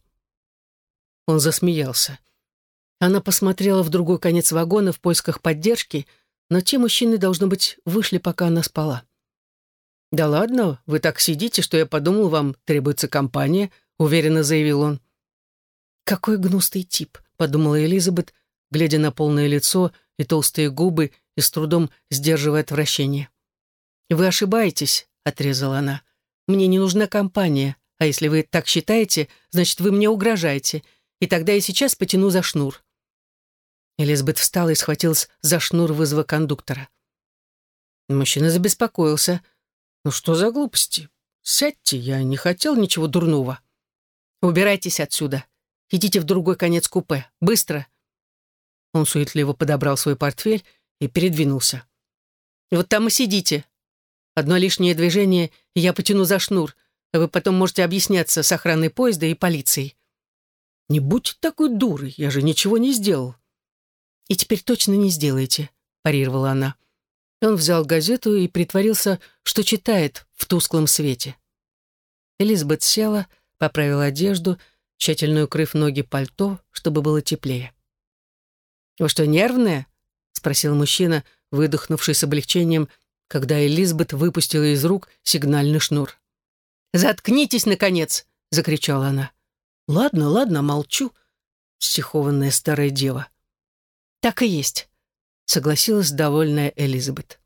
Он засмеялся. Она посмотрела в другой конец вагона в поисках поддержки, но те мужчины, должно быть, вышли, пока она спала. «Да ладно, вы так сидите, что я подумал, вам требуется компания», — уверенно заявил он. «Какой гнусный тип», — подумала Элизабет, глядя на полное лицо и толстые губы и с трудом сдерживая отвращение. «Вы ошибаетесь», — отрезала она. «Мне не нужна компания, а если вы так считаете, значит, вы мне угрожаете, и тогда я сейчас потяну за шнур». Элизабет встала и схватилась за шнур вызова кондуктора. Мужчина забеспокоился. «Ну что за глупости? Сядьте, я не хотел ничего дурного». «Убирайтесь отсюда. Идите в другой конец купе. Быстро!» Он суетливо подобрал свой портфель и передвинулся. «Вот там и сидите. Одно лишнее движение, и я потяну за шнур, а вы потом можете объясняться с охраной поезда и полицией». «Не будьте такой дурой, я же ничего не сделал». «И теперь точно не сделаете», — парировала она. Он взял газету и притворился, что читает в тусклом свете. Элизабет села, поправила одежду, тщательно укрыв ноги пальто, чтобы было теплее. «Вы что, нервная?» — спросил мужчина, выдохнувший с облегчением, когда Элизабет выпустила из рук сигнальный шнур. «Заткнитесь, наконец!» — закричала она. «Ладно, ладно, молчу, стихованная старая дева». «Так и есть», — согласилась довольная Элизабет.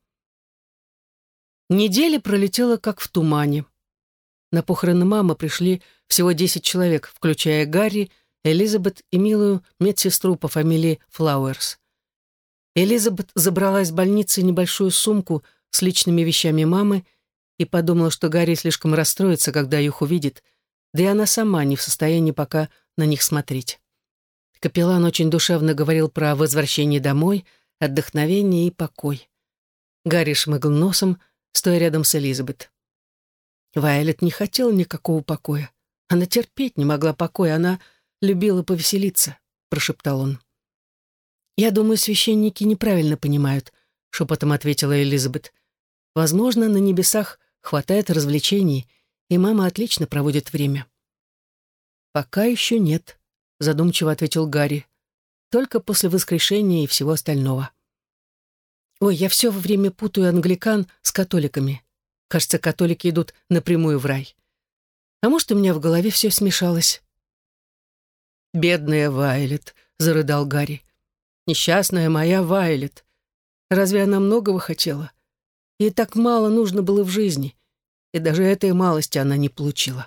Неделя пролетела как в тумане. На похороны мамы пришли всего 10 человек, включая Гарри, Элизабет и милую медсестру по фамилии Флауэрс. Элизабет забрала из больницы небольшую сумку с личными вещами мамы и подумала, что Гарри слишком расстроится, когда их увидит, да и она сама не в состоянии пока на них смотреть. Капеллан очень душевно говорил про возвращение домой, отдохновение и покой. Гарри шмыгал носом, стоя рядом с Элизабет. Вайолет не хотела никакого покоя. Она терпеть не могла покоя, она любила повеселиться, прошептал он. «Я думаю, священники неправильно понимают», — шепотом ответила Элизабет. «Возможно, на небесах хватает развлечений, и мама отлично проводит время». «Пока еще нет», — задумчиво ответил Гарри. «Только после воскрешения и всего остального». «Ой, я все время путаю англикан с католиками. Кажется, католики идут напрямую в рай. А может, у меня в голове все смешалось». «Бедная Вайолет», — зарыдал Гарри. «Несчастная моя Вайолет. Разве она многого хотела? Ей так мало нужно было в жизни, и даже этой малости она не получила».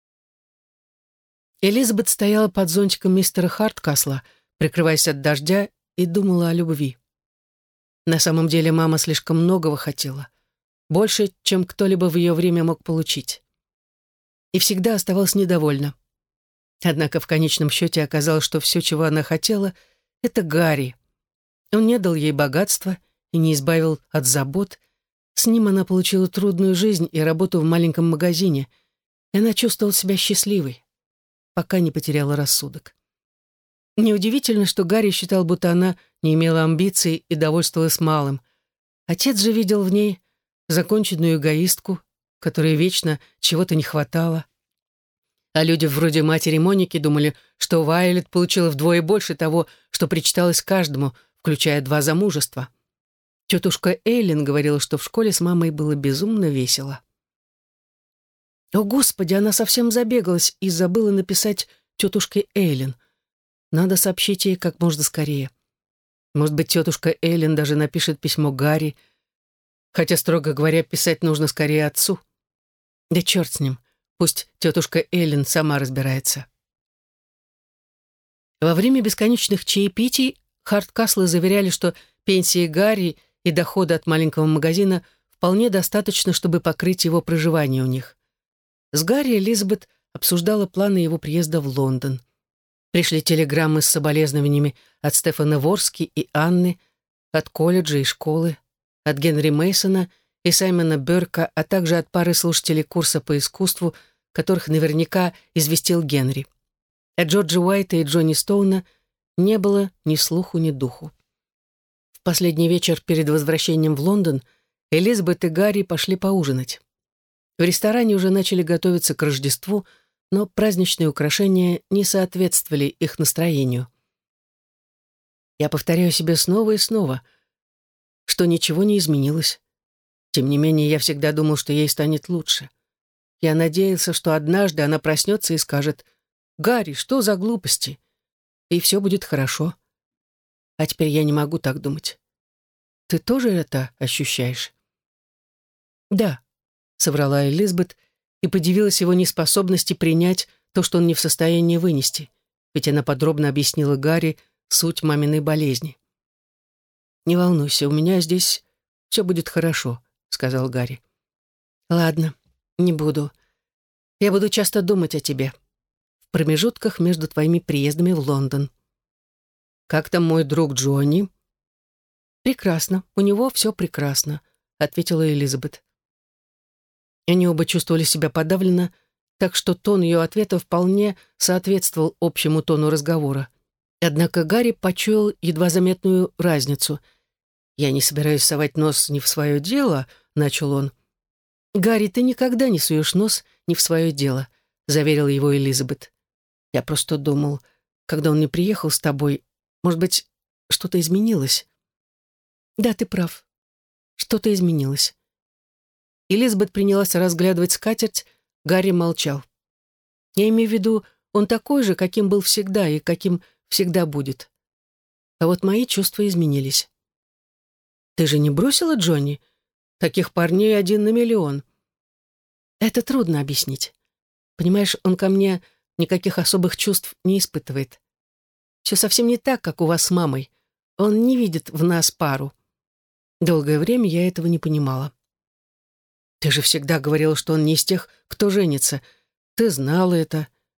Элизабет стояла под зонтиком мистера Харткасла, прикрываясь от дождя, и думала о любви. На самом деле мама слишком многого хотела. Больше, чем кто-либо в ее время мог получить. И всегда оставалась недовольна. Однако в конечном счете оказалось, что все, чего она хотела, — это Гарри. Он не дал ей богатства и не избавил от забот. С ним она получила трудную жизнь и работу в маленьком магазине, и она чувствовала себя счастливой, пока не потеряла рассудок. Неудивительно, что Гарри считал, будто она не имела амбиций и довольствовалась малым. Отец же видел в ней законченную эгоистку, которой вечно чего-то не хватало. А люди вроде матери Моники думали, что Вайолет получила вдвое больше того, что причиталось каждому, включая 2 замужества. Тетушка Эйлин говорила, что в школе с мамой было безумно весело. О, Господи, она совсем забегалась и забыла написать тетушке Эйлин. Надо сообщить ей как можно скорее. Может быть, тетушка Эйлин даже напишет письмо Гарри, хотя, строго говоря, писать нужно скорее отцу. Да черт с ним, пусть тетушка Эйлин сама разбирается. Во время бесконечных чаепитий Харткаслы заверяли, что пенсии Гарри и дохода от маленького магазина вполне достаточно, чтобы покрыть его проживание у них. С Гарри Элизабет обсуждала планы его приезда в Лондон. Пришли телеграммы с соболезнованиями от Стефана Ворски и Анны, от колледжа и школы, от Генри Мейсона и Саймона Бёрка, а также от пары слушателей курса по искусству, которых наверняка известил Генри. От Джорджа Уайта и Джонни Стоуна не было ни слуху, ни духу. В последний вечер перед возвращением в Лондон Элизабет и Гарри пошли поужинать. В ресторане уже начали готовиться к Рождеству, но праздничные украшения не соответствовали их настроению. Я повторяю себе снова и снова, что ничего не изменилось. Тем не менее, я всегда думал, что ей станет лучше. Я надеялся, что однажды она проснется и скажет: «Гарри, что за глупости?» И все будет хорошо. А теперь я не могу так думать. Ты тоже это ощущаешь? «Да», — соврала Элизабет и подивилась его неспособности принять то, что он не в состоянии вынести, ведь она подробно объяснила Гарри суть маминой болезни. «Не волнуйся, у меня здесь все будет хорошо», — сказал Гарри. «Ладно, не буду. Я буду часто думать о тебе. В промежутках между твоими приездами в Лондон». «Как там мой друг Джонни?» «Прекрасно, у него все прекрасно», — ответила Элизабет. Они оба чувствовали себя подавленно, так что тон ее ответа вполне соответствовал общему тону разговора. Однако Гарри почуял едва заметную разницу. «Я не собираюсь совать нос не в свое дело», — начал он. «Гарри, ты никогда не суешь нос не в свое дело», — заверила его Элизабет. «Я просто думал, когда он не приехал с тобой, может быть, что-то изменилось?» «Да, ты прав. Что-то изменилось». Элизабет принялась разглядывать скатерть, Гарри молчал. «Я имею в виду, он такой же, каким был всегда и каким всегда будет. А вот мои чувства изменились». «Ты же не бросила Джонни? Таких парней 1 на миллион». «Это трудно объяснить. Понимаешь, он ко мне никаких особых чувств не испытывает. Все совсем не так, как у вас с мамой. Он не видит в нас пару. Долгое время я этого не понимала». «Ты же всегда говорила, что он не из тех, кто женится. Ты знала это.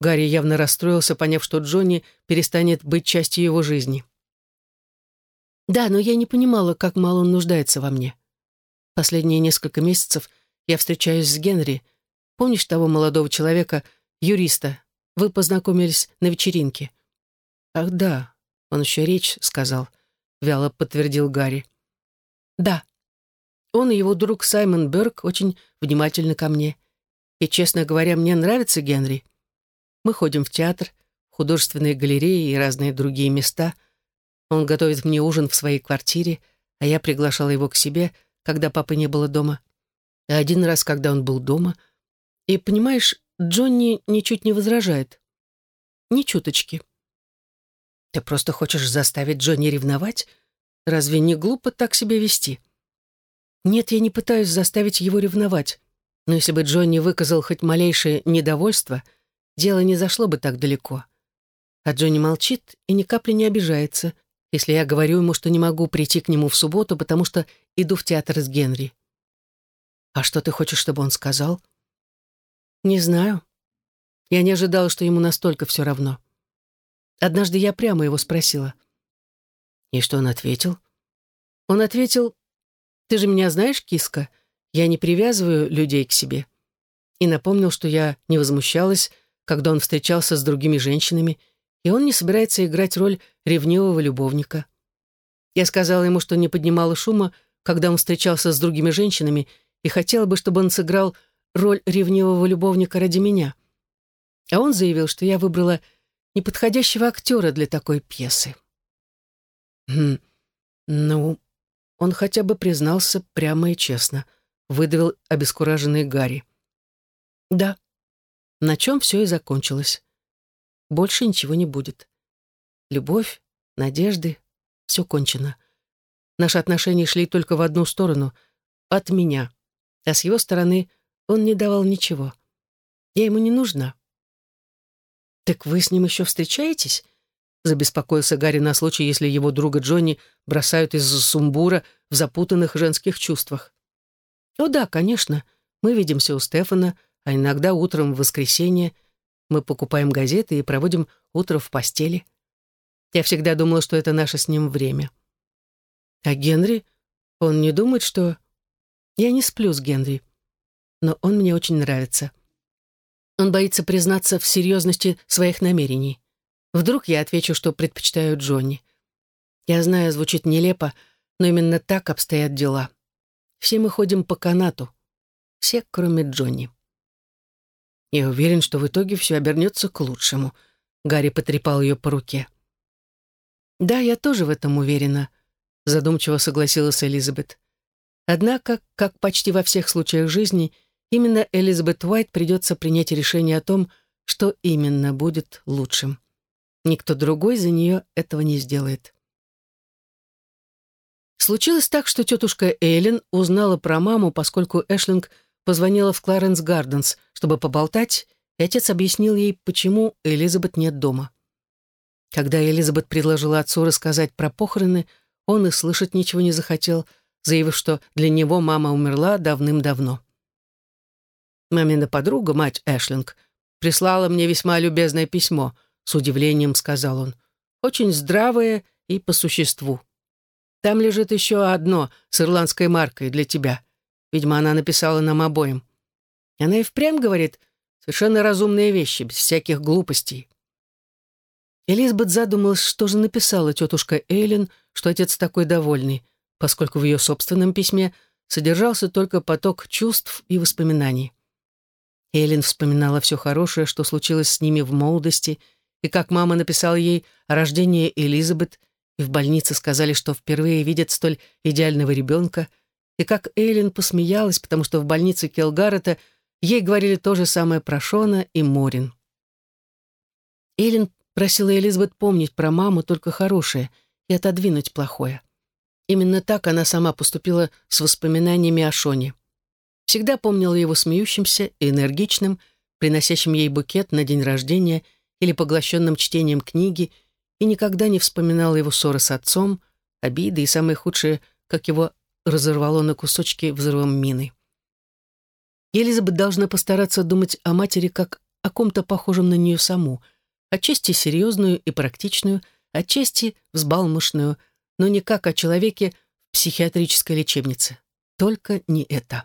Гарри явно расстроился, поняв, что Джонни перестанет быть частью его жизни. Да, но я не понимала, как мало он нуждается во мне. Последние несколько месяцев я встречаюсь с Генри. Помнишь того молодого человека, юриста? Вы познакомились на вечеринке. Ах, да, он еще речь сказал, вяло подтвердил Гарри. Да, он и его друг Саймон Бёрк очень внимательны ко мне. И, честно говоря, мне нравится Генри. Мы ходим в театр, в художественные галереи и разные другие места. Он готовит мне ужин в своей квартире, а я приглашала его к себе, когда папы не было дома. А один раз, когда он был дома. И, понимаешь, Джонни ничуть не возражает. Ни чуточки. Ты просто хочешь заставить Джонни ревновать? Разве не глупо так себя вести? Нет, я не пытаюсь заставить его ревновать. Но если бы Джонни выказал хоть малейшее недовольство, дело не зашло бы так далеко. А Джонни молчит и ни капли не обижается, если я говорю ему, что не могу прийти к нему в субботу, потому что иду в театр с Генри. А что ты хочешь, чтобы он сказал? Не знаю. Я не ожидала, что ему настолько все равно. Однажды я прямо его спросила. И что он ответил? Он ответил: «Ты же меня знаешь, киска, я не привязываю людей к себе». И напомнил, что я не возмущалась, когда он встречался с другими женщинами, и он не собирается играть роль ревнивого любовника. Я сказала ему, что не поднимала шума, когда он встречался с другими женщинами, и хотела бы, чтобы он сыграл роль ревнивого любовника ради меня. А он заявил, что я выбрала неподходящего актера для такой пьесы. Ну, он хотя бы признался прямо и честно, выдавил обескураженный Гарри. Да, на чем все и закончилось. Больше ничего не будет. Любовь, надежды — все кончено. Наши отношения шли только в одну сторону — от меня. А с его стороны он не давал ничего. Я ему не нужна. «Так вы с ним еще встречаетесь?» — забеспокоился Гарри на случай, если его друга Джонни бросают из-за сумбура в запутанных женских чувствах. «О да, конечно. Мы видимся у Стефана, а иногда утром в воскресенье. Мы покупаем газеты и проводим утро в постели. Я всегда думала, что это наше с ним время. А Генри, он не думает, что... Я не сплю с Генри, но он мне очень нравится. Он боится признаться в серьезности своих намерений. Вдруг я отвечу, что предпочитаю Джонни. Я знаю, звучит нелепо, но именно так обстоят дела. Все мы ходим по канату. Все, кроме Джонни. Я уверен, что в итоге все обернется к лучшему. Гарри потрепал ее по руке. Да, я тоже в этом уверена, задумчиво согласилась Элизабет. Однако, как почти во всех случаях жизни, именно Элизабет Уайт придется принять решение о том, что именно будет лучшим. Никто другой за нее этого не сделает. Случилось так, что тетушка Эйлин узнала про маму, поскольку Эшлинг позвонила в Кларенс Гарденс, чтобы поболтать, и отец объяснил ей, почему Элизабет нет дома. Когда Элизабет предложила отцу рассказать про похороны, он и слышать ничего не захотел, заявив, что для него мама умерла давным-давно. «Мамина подруга, мать Эшлинг, прислала мне весьма любезное письмо», — с удивлением сказал он. «Очень здравое и по существу. Там лежит еще одно с ирландской маркой для тебя. Видимо, она написала нам обоим. Она и впрямь говорит совершенно разумные вещи, без всяких глупостей». Элизабет задумалась, что же написала тетушка Эйлин, что отец такой довольный, поскольку в ее собственном письме содержался только поток чувств и воспоминаний. Эйлин вспоминала все хорошее, что случилось с ними в молодости, и как мама написала ей о рождении Элизабет, и в больнице сказали, что впервые видят столь идеального ребенка, и как Эйлин посмеялась, потому что в больнице Келгаррета ей говорили то же самое про Шона и Морин. Эйлин просила Элизабет помнить про маму только хорошее и отодвинуть плохое. Именно так она сама поступила с воспоминаниями о Шоне. Всегда помнила его смеющимся и энергичным, приносящим ей букет на день рождения или поглощенным чтением книги, и никогда не вспоминала его ссоры с отцом, обиды и, самое худшее, как его разорвало на кусочки взрывом мины. Элизабет должна постараться думать о матери как о ком-то похожем на нее саму, отчасти серьезную и практичную, отчасти взбалмошную, но не как о человеке в психиатрической лечебнице. Только не это.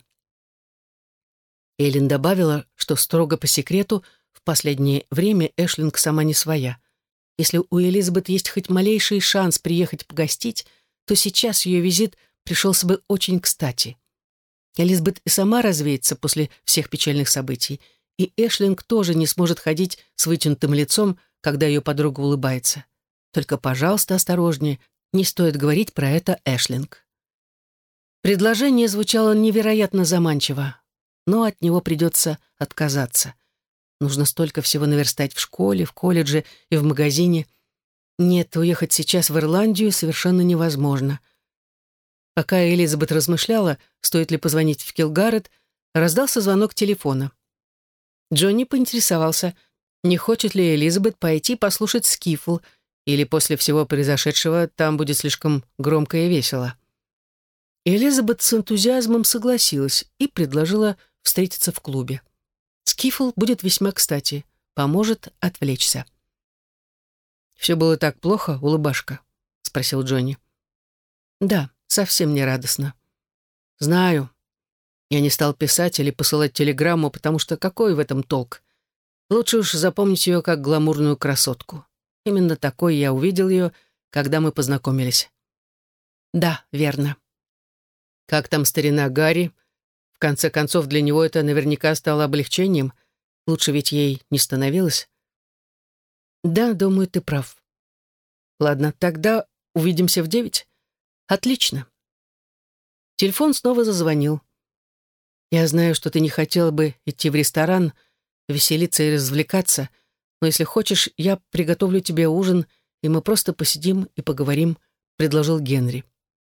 Эллен добавила, что строго по секрету в последнее время Эшлинг сама не своя. Если у Элизабет есть хоть малейший шанс приехать погостить, то сейчас ее визит пришелся бы очень кстати. Элизабет и сама развеется после всех печальных событий, и Эшлинг тоже не сможет ходить с вытянутым лицом, когда ее подруга улыбается. Только, пожалуйста, осторожнее, не стоит говорить про это Эшлинг. Предложение звучало невероятно заманчиво, но от него придется отказаться. Нужно столько всего наверстать в школе, в колледже и в магазине. Нет, уехать сейчас в Ирландию совершенно невозможно. Пока Элизабет размышляла, стоит ли позвонить в Килгарет, раздался звонок телефона. Джонни поинтересовался, не хочет ли Элизабет пойти послушать скифл, или после всего произошедшего там будет слишком громко и весело. Элизабет с энтузиазмом согласилась и предложила встретиться в клубе. Скифл будет весьма кстати, поможет отвлечься. «Все было так плохо, улыбашка?» — спросил Джонни. «Да, совсем не радостно. Знаю. Я не стал писать или посылать телеграмму, потому что какой в этом толк? Лучше уж запомнить ее как гламурную красотку. Именно такой я увидел ее, когда мы познакомились». «Да, верно». «Как там старина Гарри? В конце концов, для него это наверняка стало облегчением. Лучше ведь ей не становилось». «Да, думаю, ты прав». «Ладно, тогда увидимся в 9. Отлично». Телефон снова зазвонил. «Я знаю, что ты не хотела бы идти в ресторан, веселиться и развлекаться, но если хочешь, я приготовлю тебе ужин, и мы просто посидим и поговорим», — предложил Генри.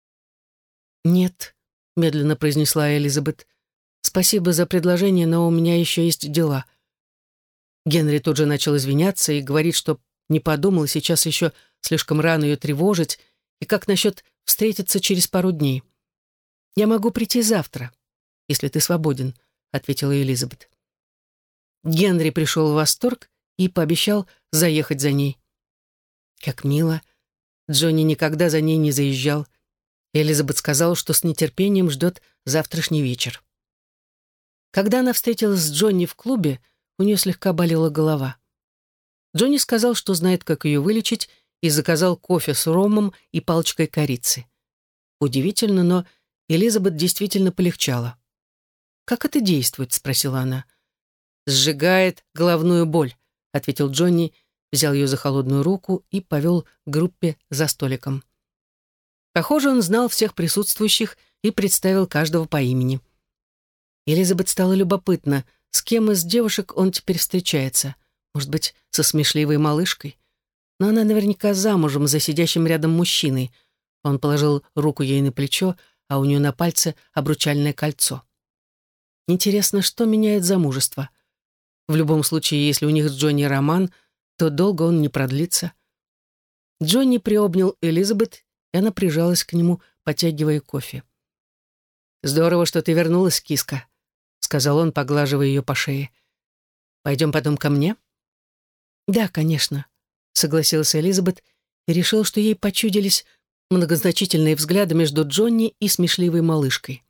«Нет», — медленно произнесла Элизабет, — «спасибо за предложение, но у меня еще есть дела». Генри тут же начал извиняться и говорить, что не подумал, сейчас еще слишком рано ее тревожить, и как насчет встретиться через пару дней. «Я могу прийти завтра, если ты свободен», — ответила Элизабет. Генри пришел в восторг и пообещал заехать за ней. Как мило. Джонни никогда за ней не заезжал. Элизабет сказала, что с нетерпением ждет завтрашний вечер. Когда она встретилась с Джонни в клубе, у нее слегка болела голова. Джонни сказал, что знает, как ее вылечить, и заказал кофе с ромом и палочкой корицы. Удивительно, но Элизабет действительно полегчала. «Как это действует?» — спросила она. «Сжигает головную боль», — ответил Джонни, взял ее за холодную руку и повел к группе за столиком. Похоже, он знал всех присутствующих и представил каждого по имени. Элизабет стало любопытно, с кем из девушек он теперь встречается. Может быть, со смешливой малышкой? Но она наверняка замужем за сидящим рядом мужчиной. Он положил руку ей на плечо, а у нее на пальце обручальное кольцо. Интересно, что меняет замужество? В любом случае, если у них с Джонни роман, то долго он не продлится. Джонни приобнял Элизабет, и она прижалась к нему, потягивая кофе. «Здорово, что ты вернулась, киска», — сказал он, поглаживая ее по шее. «Пойдем потом ко мне?» «Да, конечно», — согласилась Элизабет и решила, что ей почудились многозначительные взгляды между Джонни и смешливой малышкой.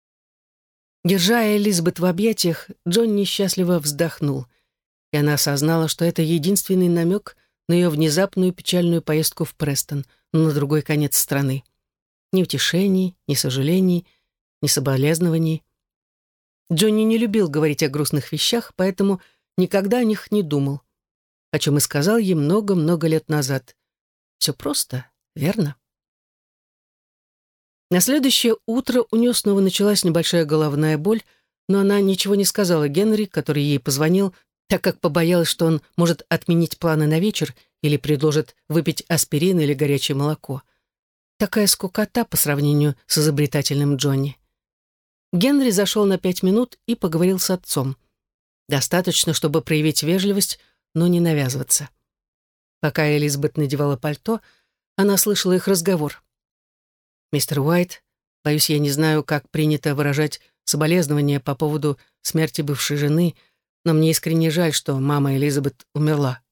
Держа Элизабет в объятиях, Джонни счастливо вздохнул, и она осознала, что это единственный намек на ее внезапную печальную поездку в Престон, на другой конец страны. Ни утешений, ни сожалений, ни соболезнований. Джонни не любил говорить о грустных вещах, поэтому никогда о них не думал, о чем и сказал ей много-много лет назад. Все просто, верно? На следующее утро у нее снова началась небольшая головная боль, но она ничего не сказала Генри, который ей позвонил, так как побоялась, что он может отменить планы на вечер или предложит выпить аспирин или горячее молоко. Такая скукота по сравнению с изобретательным Джонни. Генри зашел на 5 минут и поговорил с отцом. Достаточно, чтобы проявить вежливость, но не навязываться. Пока Элизабет надевала пальто, она слышала их разговор. «Мистер Уайт, боюсь, я не знаю, как принято выражать соболезнования по поводу смерти бывшей жены, но мне искренне жаль, что мама Элизабет умерла».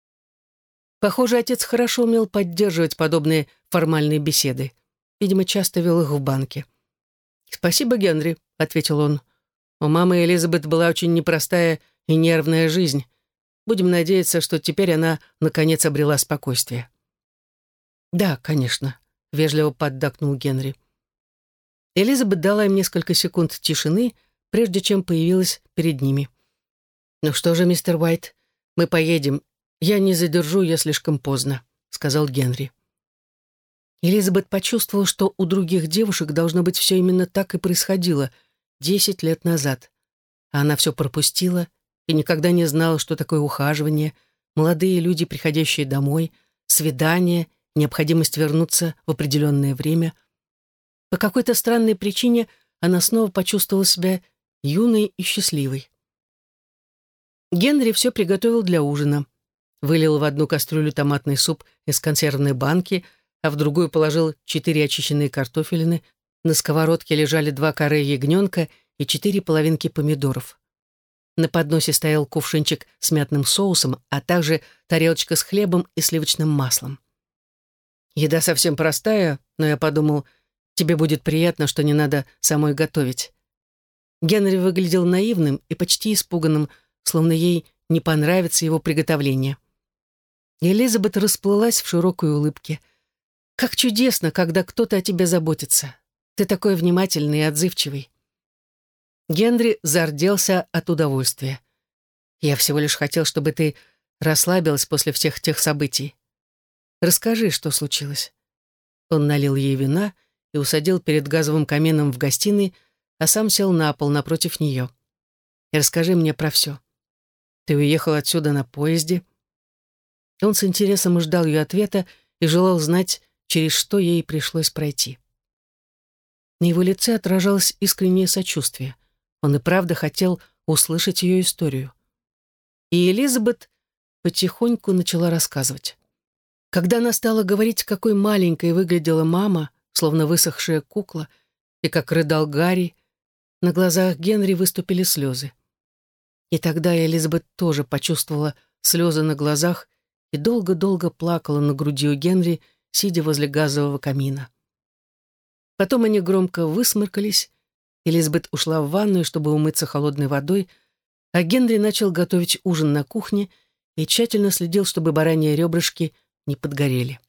Похоже, отец хорошо умел поддерживать подобные формальные беседы. Видимо, часто вел их в банке. «Спасибо, Генри», — ответил он. «У мамы Элизабет была очень непростая и нервная жизнь. Будем надеяться, что теперь она, наконец, обрела спокойствие». «Да, конечно», — вежливо поддакнул Генри. Элизабет дала им несколько секунд тишины, прежде чем появилась перед ними. «Ну что же, мистер Уайт, мы поедем. Я не задержу, я слишком поздно», — сказал Генри. Элизабет почувствовала, что у других девушек должно быть все именно так и происходило 10 лет назад. А она все пропустила и никогда не знала, что такое ухаживание, молодые люди, приходящие домой, свидание, необходимость вернуться в определенное время. По какой-то странной причине она снова почувствовала себя юной и счастливой. Генри все приготовил для ужина. Вылил в одну кастрюлю томатный суп из консервной банки, а в другую положил 4 очищенные картофелины. На сковородке лежали 2 каре ягненка и 4 половинки помидоров. На подносе стоял кувшинчик с мятным соусом, а также тарелочка с хлебом и сливочным маслом. Еда совсем простая, но я подумал, тебе будет приятно, что не надо самой готовить. Генри выглядел наивным и почти испуганным, словно ей не понравится его приготовление. Элизабет расплылась в широкой улыбке. «Как чудесно, когда кто-то о тебе заботится. Ты такой внимательный и отзывчивый». Генри зарделся от удовольствия. «Я всего лишь хотел, чтобы ты расслабилась после всех тех событий. Расскажи, что случилось». Он налил ей вина и усадил перед газовым камином в гостиной, а сам сел на пол напротив нее. «И расскажи мне про все. Ты уехал отсюда на поезде». Он с интересом ждал ее ответа и желал знать, через что ей пришлось пройти. На его лице отражалось искреннее сочувствие. Он и правда хотел услышать ее историю. И Элизабет потихоньку начала рассказывать. Когда она стала говорить, какой маленькой выглядела мама, словно высохшая кукла, и как рыдал Гарри, на глазах Генри выступили слезы. И тогда Элизабет тоже почувствовала слезы на глазах и долго-долго плакала на груди у Генри, сидя возле газового камина. Потом они громко высморкались. Элизабет ушла в ванную, чтобы умыться холодной водой, а Генри начал готовить ужин на кухне и тщательно следил, чтобы бараньи ребрышки не подгорели.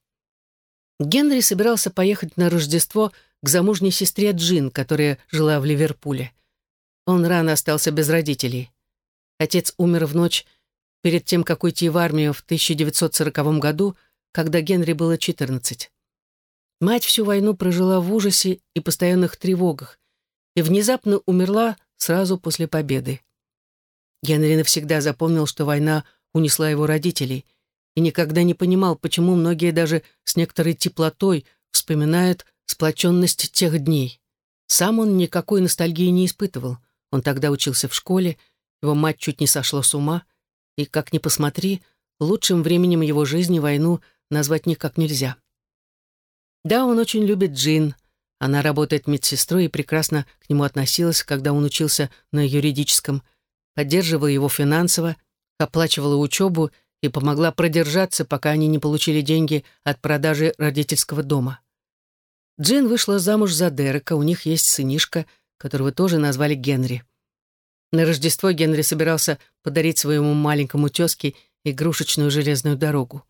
Генри собирался поехать на Рождество к замужней сестре Джин, которая жила в Ливерпуле. Он рано остался без родителей. Отец умер в ночь перед тем, как уйти в армию в 1940 году, когда Генри было 14. Мать всю войну прожила в ужасе и постоянных тревогах и внезапно умерла сразу после победы. Генри навсегда запомнил, что война унесла его родителей, и никогда не понимал, почему многие даже с некоторой теплотой вспоминают сплоченность тех дней. Сам он никакой ностальгии не испытывал. Он тогда учился в школе, его мать чуть не сошла с ума, и, как ни посмотри, лучшим временем его жизни войну назвать никак нельзя. Да, он очень любит Джин. Она работает медсестрой и прекрасно к нему относилась, когда он учился на юридическом, поддерживала его финансово, оплачивала учебу и помогла продержаться, пока они не получили деньги от продажи родительского дома. Джин вышла замуж за Дерека, у них есть сынишка, которого тоже назвали Генри. На Рождество Генри собирался подарить своему маленькому тезке игрушечную железную дорогу.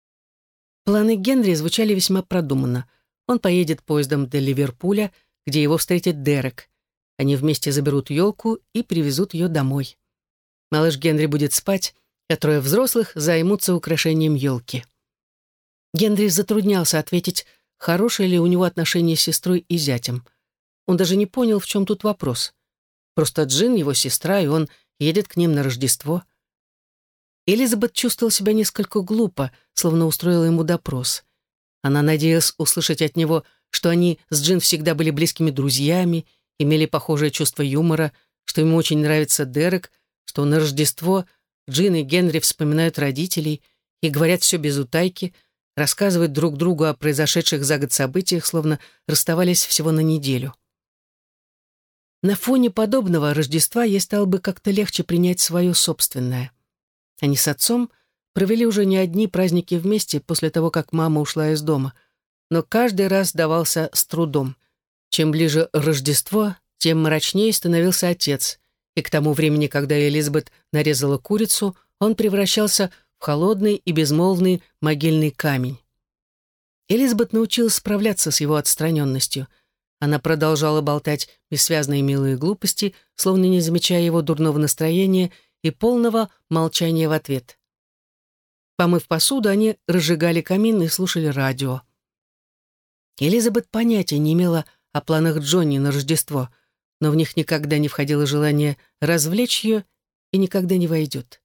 Планы Генри звучали весьма продуманно. Он поедет поездом до Ливерпуля, где его встретит Дерек. Они вместе заберут елку и привезут ее домой. Малыш Генри будет спать, а 3 взрослых займутся украшением елки. Генри затруднялся ответить, хорошее ли у него отношение с сестрой и зятем. Он даже не понял, в чем тут вопрос. Просто Джин его сестра, и он едет к ним на Рождество. Элизабет чувствовала себя несколько глупо, словно устроила ему допрос. Она надеялась услышать от него, что они с Джин всегда были близкими друзьями, имели похожее чувство юмора, что ему очень нравится Дерек, что на Рождество Джин и Генри вспоминают родителей и говорят все без утайки, рассказывают друг другу о произошедших за год событиях, словно расставались всего на неделю. На фоне подобного Рождества ей стало бы как-то легче принять свое собственное. Они с отцом провели уже не одни праздники вместе после того, как мама ушла из дома, но каждый раз давался с трудом. Чем ближе Рождество, тем мрачнее становился отец, и к тому времени, когда Элизабет нарезала курицу, он превращался в холодный и безмолвный могильный камень. Элизабет научилась справляться с его отстраненностью. Она продолжала болтать бессвязные милые глупости, словно не замечая его дурного настроения и полного молчания в ответ. Помыв посуду, они разжигали камин и слушали радио. Элизабет понятия не имела о планах Джонни на Рождество, но в них никогда не входило желание развлечь ее и никогда не войдет.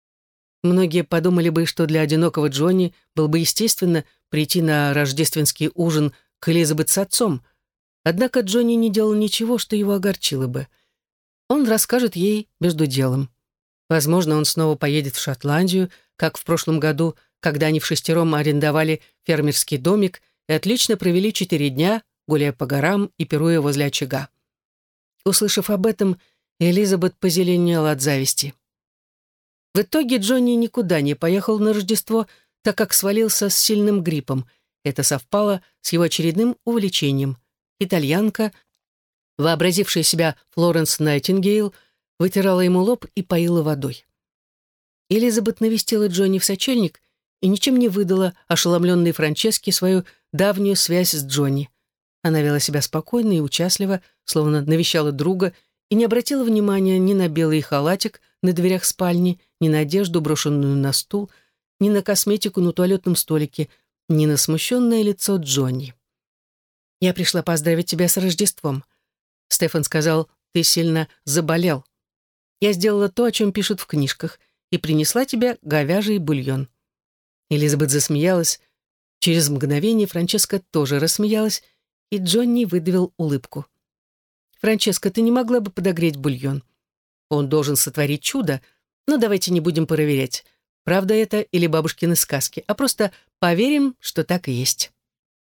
Многие подумали бы, что для одинокого Джонни было бы естественно прийти на рождественский ужин к Элизабет с отцом, однако Джонни не делал ничего, что его огорчило бы. Он расскажет ей между делом. Возможно, он снова поедет в Шотландию, как в прошлом году, когда они вшестером арендовали фермерский домик и отлично провели 4 дня, гуляя по горам и пируя возле очага. Услышав об этом, Элизабет позеленела от зависти. В итоге Джонни никуда не поехал на Рождество, так как свалился с сильным гриппом. Это совпало с его очередным увлечением. Итальянка, вообразившая себя Флоренс Найтингейл, вытирала ему лоб и поила водой. Элизабет навестила Джонни в сочельник и ничем не выдала ошеломленной Франческе свою давнюю связь с Джонни. Она вела себя спокойно и участливо, словно навещала друга, и не обратила внимания ни на белый халатик на дверях спальни, ни на одежду, брошенную на стул, ни на косметику на туалетном столике, ни на смущенное лицо Джонни. «Я пришла поздравить тебя с Рождеством. Стефан сказал, ты сильно заболел. Я сделала то, о чем пишут в книжках, и принесла тебе говяжий бульон». Элизабет засмеялась. Через мгновение Франческа тоже рассмеялась, и Джонни выдавил улыбку. «Франческа, ты не могла бы подогреть бульон? Он должен сотворить чудо, но давайте не будем проверять, правда это или бабушкины сказки, а просто поверим, что так и есть».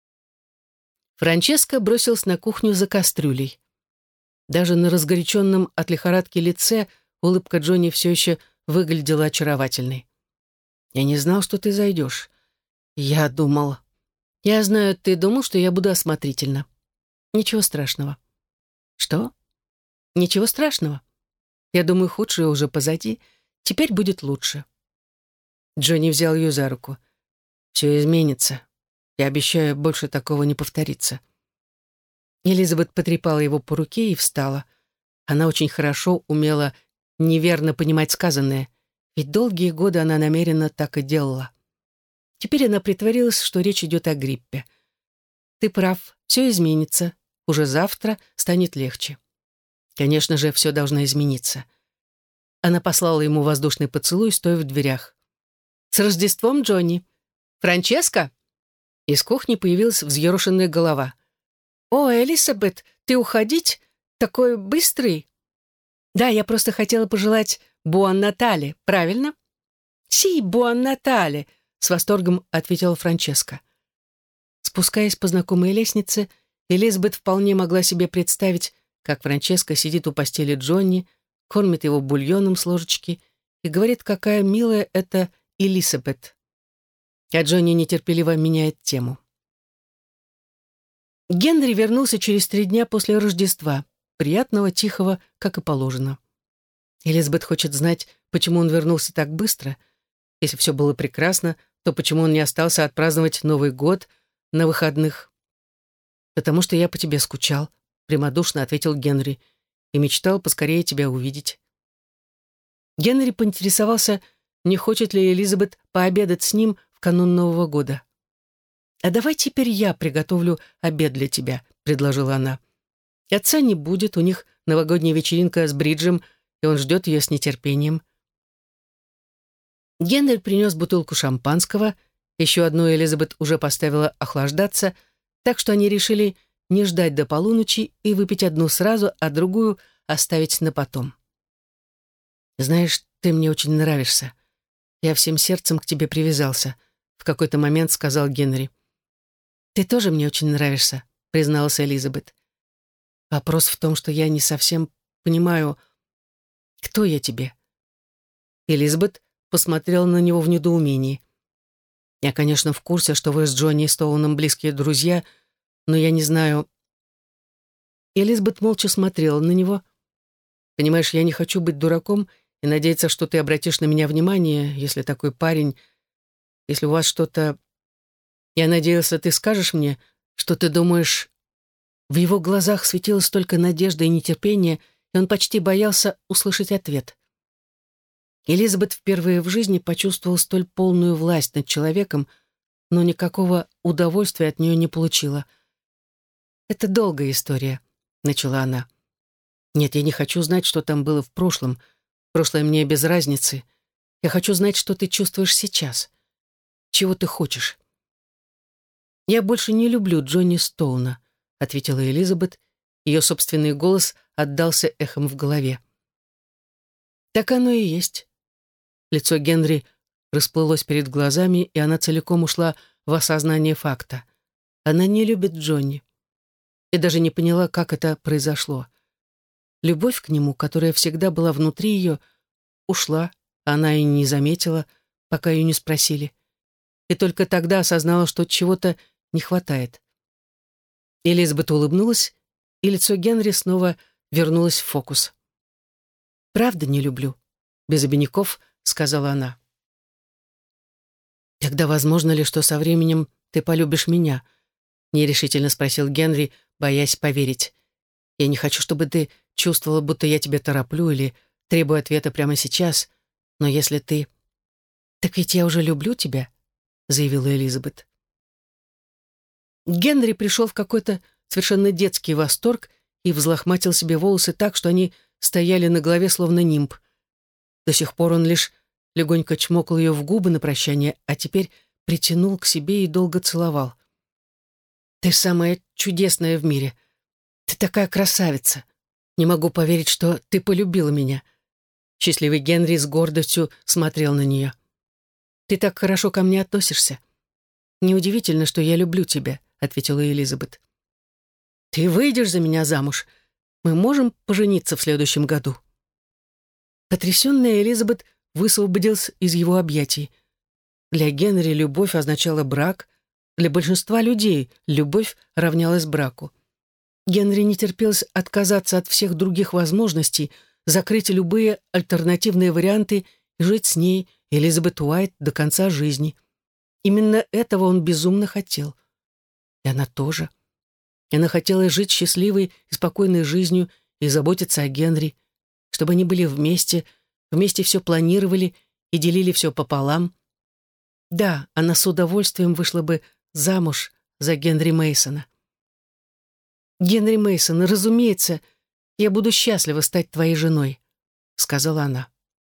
Франческа бросилась на кухню за кастрюлей. Даже на разгоряченном от лихорадки лице улыбка Джонни все еще выглядела очаровательной. «Я не знал, что ты зайдешь. Я думал...» «Я знаю, ты думал, что я буду осмотрительна. Ничего страшного». «Что?» «Ничего страшного. Я думаю, худшее уже позади. Теперь будет лучше». Джонни взял ее за руку. «Все изменится. Я обещаю, больше такого не повторится». Элизабет потрепала его по руке и встала. Она очень хорошо умела неверно понимать сказанное, ведь долгие годы она намеренно так и делала. Теперь она притворилась, что речь идет о гриппе. «Ты прав, все изменится. Уже завтра станет легче». Конечно же, все должно измениться. Она послала ему воздушный поцелуй, стоя в дверях. «С Рождеством, Джонни! Франческа?» Из кухни появилась взъерошенная голова. «О, Элизабет, ты уходить? Такой быстрый!» «Да, я просто хотела пожелать Буон Натале, правильно?» «Си, Буон Натале!» — с восторгом ответила Франческа. Спускаясь по знакомой лестнице, Элизабет вполне могла себе представить, как Франческа сидит у постели Джонни, кормит его бульоном с ложечки и говорит, какая милая это Элизабет. А Джонни нетерпеливо меняет тему. Генри вернулся через 3 дня после Рождества, приятного, тихого, как и положено. Элизабет хочет знать, почему он вернулся так быстро. Если все было прекрасно, то почему он не остался отпраздновать Новый год на выходных? «Потому что я по тебе скучал», — прямодушно ответил Генри, «и мечтал поскорее тебя увидеть». Генри поинтересовался, не хочет ли Элизабет пообедать с ним в канун Нового года. «А давай теперь я приготовлю обед для тебя», — предложила она. «Отца не будет, у них новогодняя вечеринка с Бриджем, и он ждет ее с нетерпением». Генри принес бутылку шампанского, еще одну Элизабет уже поставила охлаждаться, так что они решили не ждать до полуночи и выпить одну сразу, а другую оставить на потом. «Знаешь, ты мне очень нравишься. Я всем сердцем к тебе привязался», — в какой-то момент сказал Генри. «Ты тоже мне очень нравишься», — призналась Элизабет. Вопрос в том, что я не совсем понимаю, кто я тебе. Элизабет посмотрела на него в недоумении. Я, конечно, в курсе, что вы с Джонни Стоуном близкие друзья, но я не знаю... Элизабет молча смотрела на него. Понимаешь, я не хочу быть дураком и надеяться, что ты обратишь на меня внимание, если такой парень, если у вас что-то... Я надеялся, ты скажешь мне, что ты думаешь... В его глазах светилось столько надежды и нетерпения, и он почти боялся услышать ответ. Элизабет впервые в жизни почувствовала столь полную власть над человеком, но никакого удовольствия от нее не получила. «Это долгая история», — начала она. «Нет, я не хочу знать, что там было в прошлом. Прошлое мне без разницы. Я хочу знать, что ты чувствуешь сейчас. Чего ты хочешь?» «Я больше не люблю Джонни Стоуна», — ответила Элизабет. Ее собственный голос отдался эхом в голове. «Так оно и есть». Лицо Генри расплылось перед глазами, и она целиком ушла в осознание факта. Она не любит Джонни. И даже не поняла, как это произошло. Любовь к нему, которая всегда была внутри ее, ушла, она и не заметила, пока ее не спросили. И только тогда осознала, что чего-то не хватает. Элизабет улыбнулась, и лицо Генри снова вернулось в фокус. «Правда не люблю», — без обиняков сказала она. «Тогда возможно ли, что со временем ты полюбишь меня?» — нерешительно спросил Генри, боясь поверить. «Я не хочу, чтобы ты чувствовала, будто я тебя тороплю или требую ответа прямо сейчас, но если ты...» «Так ведь я уже люблю тебя», — заявила Элизабет. Генри пришел в какой-то совершенно детский восторг и взлохматил себе волосы так, что они стояли на голове, словно нимб. До сих пор он лишь легонько чмокал ее в губы на прощание, а теперь притянул к себе и долго целовал. «Ты самая чудесная в мире. Ты такая красавица. Не могу поверить, что ты полюбила меня». Счастливый Генри с гордостью смотрел на нее. «Ты так хорошо ко мне относишься. Неудивительно, что я люблю тебя», — ответила Элизабет. «Ты выйдешь за меня замуж. Мы можем пожениться в следующем году». Потрясенная Элизабет высвободилась из его объятий. Для Генри любовь означала брак. Для большинства людей любовь равнялась браку. Генри не терпелось отказаться от всех других возможностей, закрыть любые альтернативные варианты и жить с ней, Элизабет Уайт, до конца жизни. Именно этого он безумно хотел. И она тоже. И она хотела жить счастливой и спокойной жизнью и заботиться о Генри, чтобы они были вместе все планировали и делили все пополам. Да, она с удовольствием вышла бы замуж за Генри Мейсона. «Генри Мейсон, разумеется, я буду счастлива стать твоей женой», — сказала она.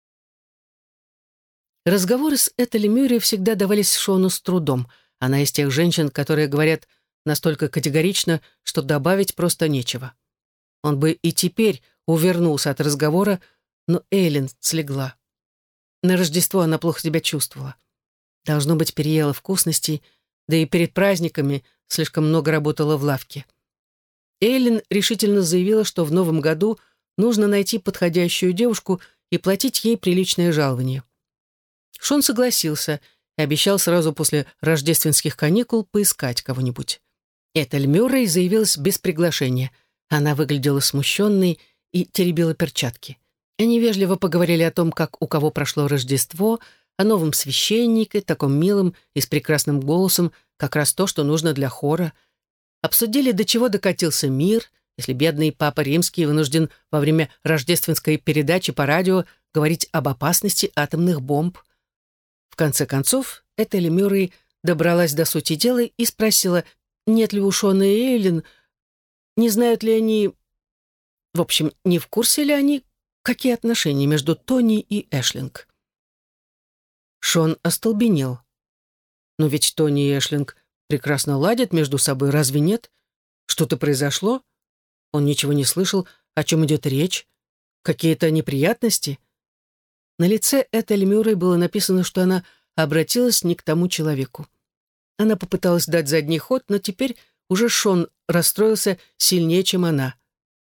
Разговоры с Этель Мюррей всегда давались Шону с трудом. Она из тех женщин, которые говорят настолько категорично, что добавить просто нечего. Он бы и теперь увернулся от разговора, но Эйлин слегла. На Рождество она плохо себя чувствовала. Должно быть, переела вкусностей, да и перед праздниками слишком много работала в лавке. Эйлин решительно заявила, что в новом году нужно найти подходящую девушку и платить ей приличное жалование. Шон согласился и обещал сразу после рождественских каникул поискать кого-нибудь. Этель Мюррей заявилась без приглашения. Она выглядела смущенной и теребила перчатки. Они вежливо поговорили о том, как у кого прошло Рождество, о новом священнике, таком милом и с прекрасным голосом, как раз то, что нужно для хора. Обсудили, до чего докатился мир, если бедный Папа Римский вынужден во время рождественской передачи по радио говорить об опасности атомных бомб. В конце концов, Этель Мюррей добралась до сути дела и спросила, нет ли у Шона и Эйлин, не знают ли они, в общем, не в курсе ли они, какие отношения между Тони и Эшлинг. Шон остолбенел. Но ведь Тони и Эшлинг прекрасно ладят между собой, разве нет? Что-то произошло? Он ничего не слышал, о чем идет речь. Какие-то неприятности? На лице Этель Мюррей было написано, что она обратилась не к тому человеку. Она попыталась дать задний ход, но теперь уже Шон расстроился сильнее, чем она.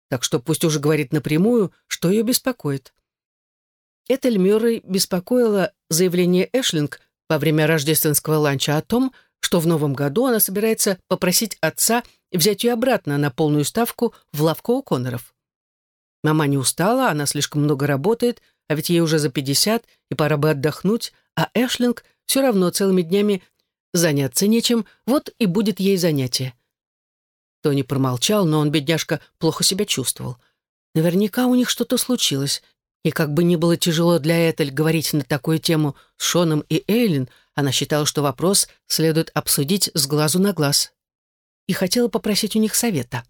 так что пусть уже говорит напрямую, что ее беспокоит. Этель Мюррей беспокоило заявление Эшлинг во время рождественского ланча о том, что в новом году она собирается попросить отца взять ее обратно на полную ставку в лавку О'Конноров. Мама не устала, она слишком много работает, а ведь ей уже за 50, и пора бы отдохнуть, а Эшлинг все равно целыми днями заняться нечем, вот и будет ей занятие. Тони промолчал, но он, бедняжка, плохо себя чувствовал. Наверняка у них что-то случилось, и как бы ни было тяжело для Этель говорить на такую тему с Шоном и Эйлин, она считала, что вопрос следует обсудить с глазу на глаз. И хотела попросить у них совета.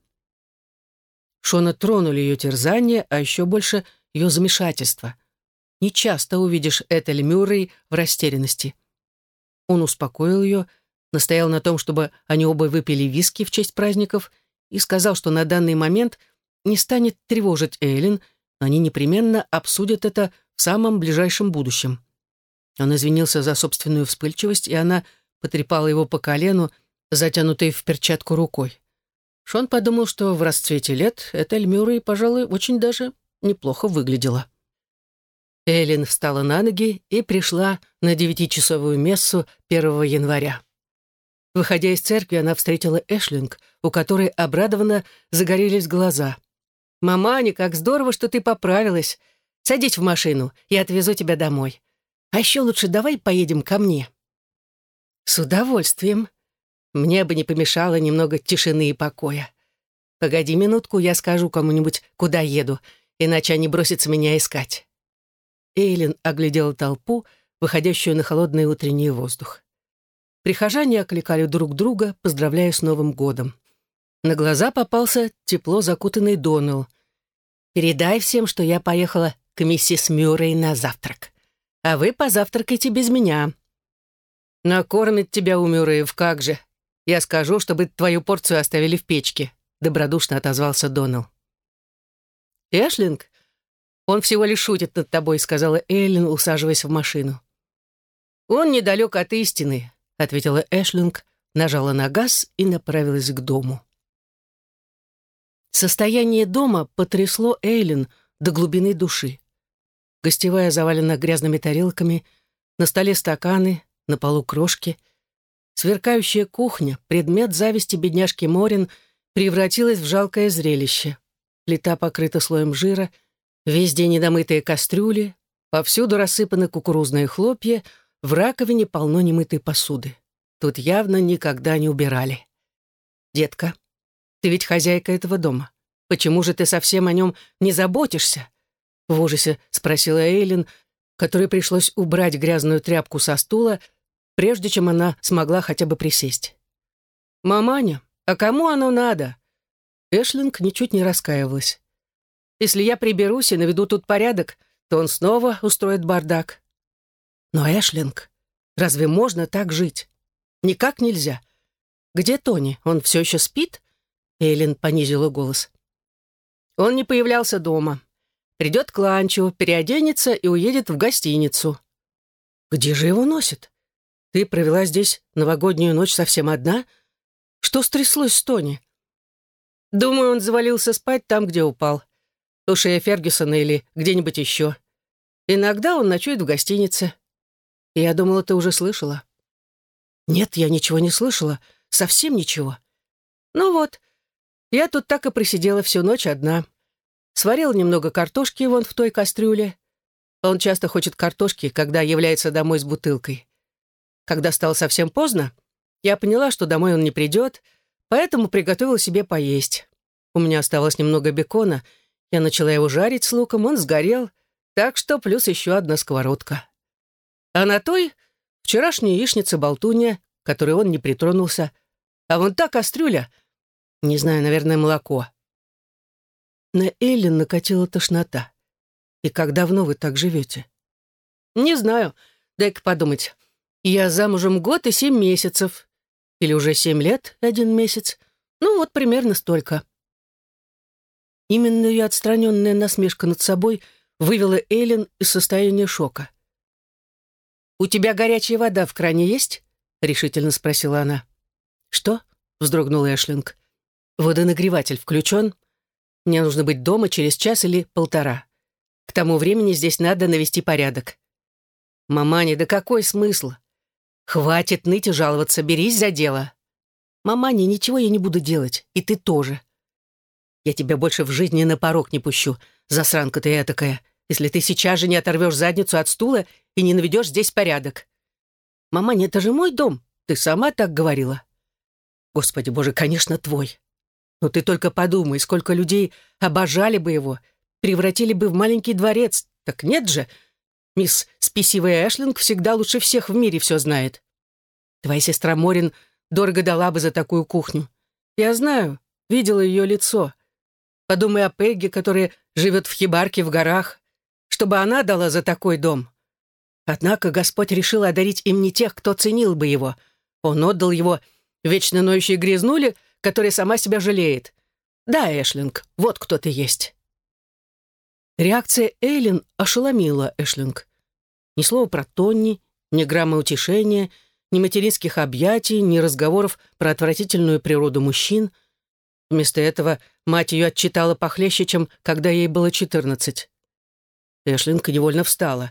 Шона тронули ее терзание, а еще больше ее замешательство. Нечасто увидишь Этель Мюррей в растерянности. Он успокоил ее, настоял на том, чтобы они оба выпили виски в честь праздников, и сказал, что на данный момент не станет тревожить Эйлин, но они непременно обсудят это в самом ближайшем будущем. Он извинился за собственную вспыльчивость, и она потрепала его по колену, затянутой в перчатку рукой. Шон подумал, что в расцвете лет Этель Мюррей, пожалуй, очень даже неплохо выглядела. Эйлин встала на ноги и пришла на 9-часовую мессу 1 января. Выходя из церкви, она встретила Эшлинг, у которой обрадованно загорелись глаза. «Маманя, как здорово, что ты поправилась. Садись в машину, я отвезу тебя домой. А еще лучше давай поедем ко мне». «С удовольствием. Мне бы не помешало немного тишины и покоя. Погоди минутку, я скажу кому-нибудь, куда еду, иначе они бросятся меня искать». Эйлин оглядела толпу, выходящую на холодный утренний воздух. Прихожане окликали друг друга, поздравляя с Новым годом. На глаза попался тепло закутанный Доннелл. «Передай всем, что я поехала к миссис Мюррей на завтрак. А вы позавтракайте без меня». «Накормит тебя у Мюрреев, как же. Я скажу, чтобы твою порцию оставили в печке», — добродушно отозвался Доннелл. «Эшлинг, он всего лишь шутит над тобой», — сказала Эйлин, усаживаясь в машину. «Он недалек от истины», — ответила Эшлинг, нажала на газ и направилась к дому. Состояние дома потрясло Эйлин до глубины души. Гостевая завалена грязными тарелками, на столе стаканы, на полу крошки. Сверкающая кухня, предмет зависти бедняжки Морин, превратилась в жалкое зрелище. Плита покрыта слоем жира, везде недомытые кастрюли, повсюду рассыпаны кукурузные хлопья, в раковине полно немытой посуды. Тут явно никогда не убирали. «Детка, ты ведь хозяйка этого дома. Почему же ты совсем о нем не заботишься?» В ужасе спросила Эйлин, которой пришлось убрать грязную тряпку со стула, прежде чем она смогла хотя бы присесть. «Маманя, а кому оно надо?» Эшлинг ничуть не раскаивалась. «Если я приберусь и наведу тут порядок, то он снова устроит бардак». «Но, Эшлинг, разве можно так жить? Никак нельзя. Где Тони? Он все еще спит?» Эйлин понизила голос. «Он не появлялся дома. Придет к ланчу, переоденется и уедет в гостиницу». «Где же его носит? Ты провела здесь новогоднюю ночь совсем одна? Что стряслось с Тони?» «Думаю, он завалился спать там, где упал. У Шея Фергюсона или где-нибудь еще. Иногда он ночует в гостинице. Я думала, ты уже слышала». «Нет, я ничего не слышала. Совсем ничего». «Ну вот, я тут так и просидела всю ночь одна. Сварила немного картошки вон в той кастрюле. Он часто хочет картошки, когда является домой с бутылкой. Когда стало совсем поздно, я поняла, что домой он не придет, поэтому приготовила себе поесть. У меня оставалось немного бекона, я начала его жарить с луком, он сгорел, так что плюс еще одна сковородка. А на той вчерашняя яичница-болтунья, которой он не притронулся. А вон та кастрюля, не знаю, наверное, молоко». На Эйлин накатила тошнота. «И как давно вы так живете?» «Не знаю. Дай-ка подумать. Я замужем 1 год и 7 месяцев. Или уже 7 лет и 1 месяц. Ну, вот примерно столько». Именно ее отстраненная насмешка над собой вывела Эйлин из состояния шока. «У тебя горячая вода в кране есть?» — решительно спросила она. «Что?» — вздрогнул Эшлинг. «Водонагреватель включен?» Мне нужно быть дома через час или полтора. К тому времени здесь надо навести порядок». «Маманя, да какой смысл? Хватит ныть и жаловаться, берись за дело». «Маманя, ничего я не буду делать, и ты тоже. Я тебя больше в жизни на порог не пущу, засранка ты этакая, если ты сейчас же не оторвешь задницу от стула и не наведешь здесь порядок». «Маманя, это же мой дом, ты сама так говорила». «Господи боже, конечно, твой. Но ты только подумай, сколько людей обожали бы его, превратили бы в маленький дворец. Так нет же, мисс Спесивая Эшлинг всегда лучше всех в мире все знает. Твоя сестра Морин дорого дала бы за такую кухню. Я знаю, видела ее лицо. Подумай о Пегги, которая живет в хибарке в горах, чтобы она дала за такой дом. Однако Господь решил одарить им не тех, кто ценил бы его. Он отдал его вечно ноющей грязнуле, которая сама себя жалеет. Да, Эшлинг, вот кто ты есть». Реакция Эйлин ошеломила Эшлинг. Ни слова про Тонни, ни грамма утешения, ни материнских объятий, ни разговоров про отвратительную природу мужчин. Вместо этого мать ее отчитала похлеще, чем когда ей было 14. Эшлинг невольно встала.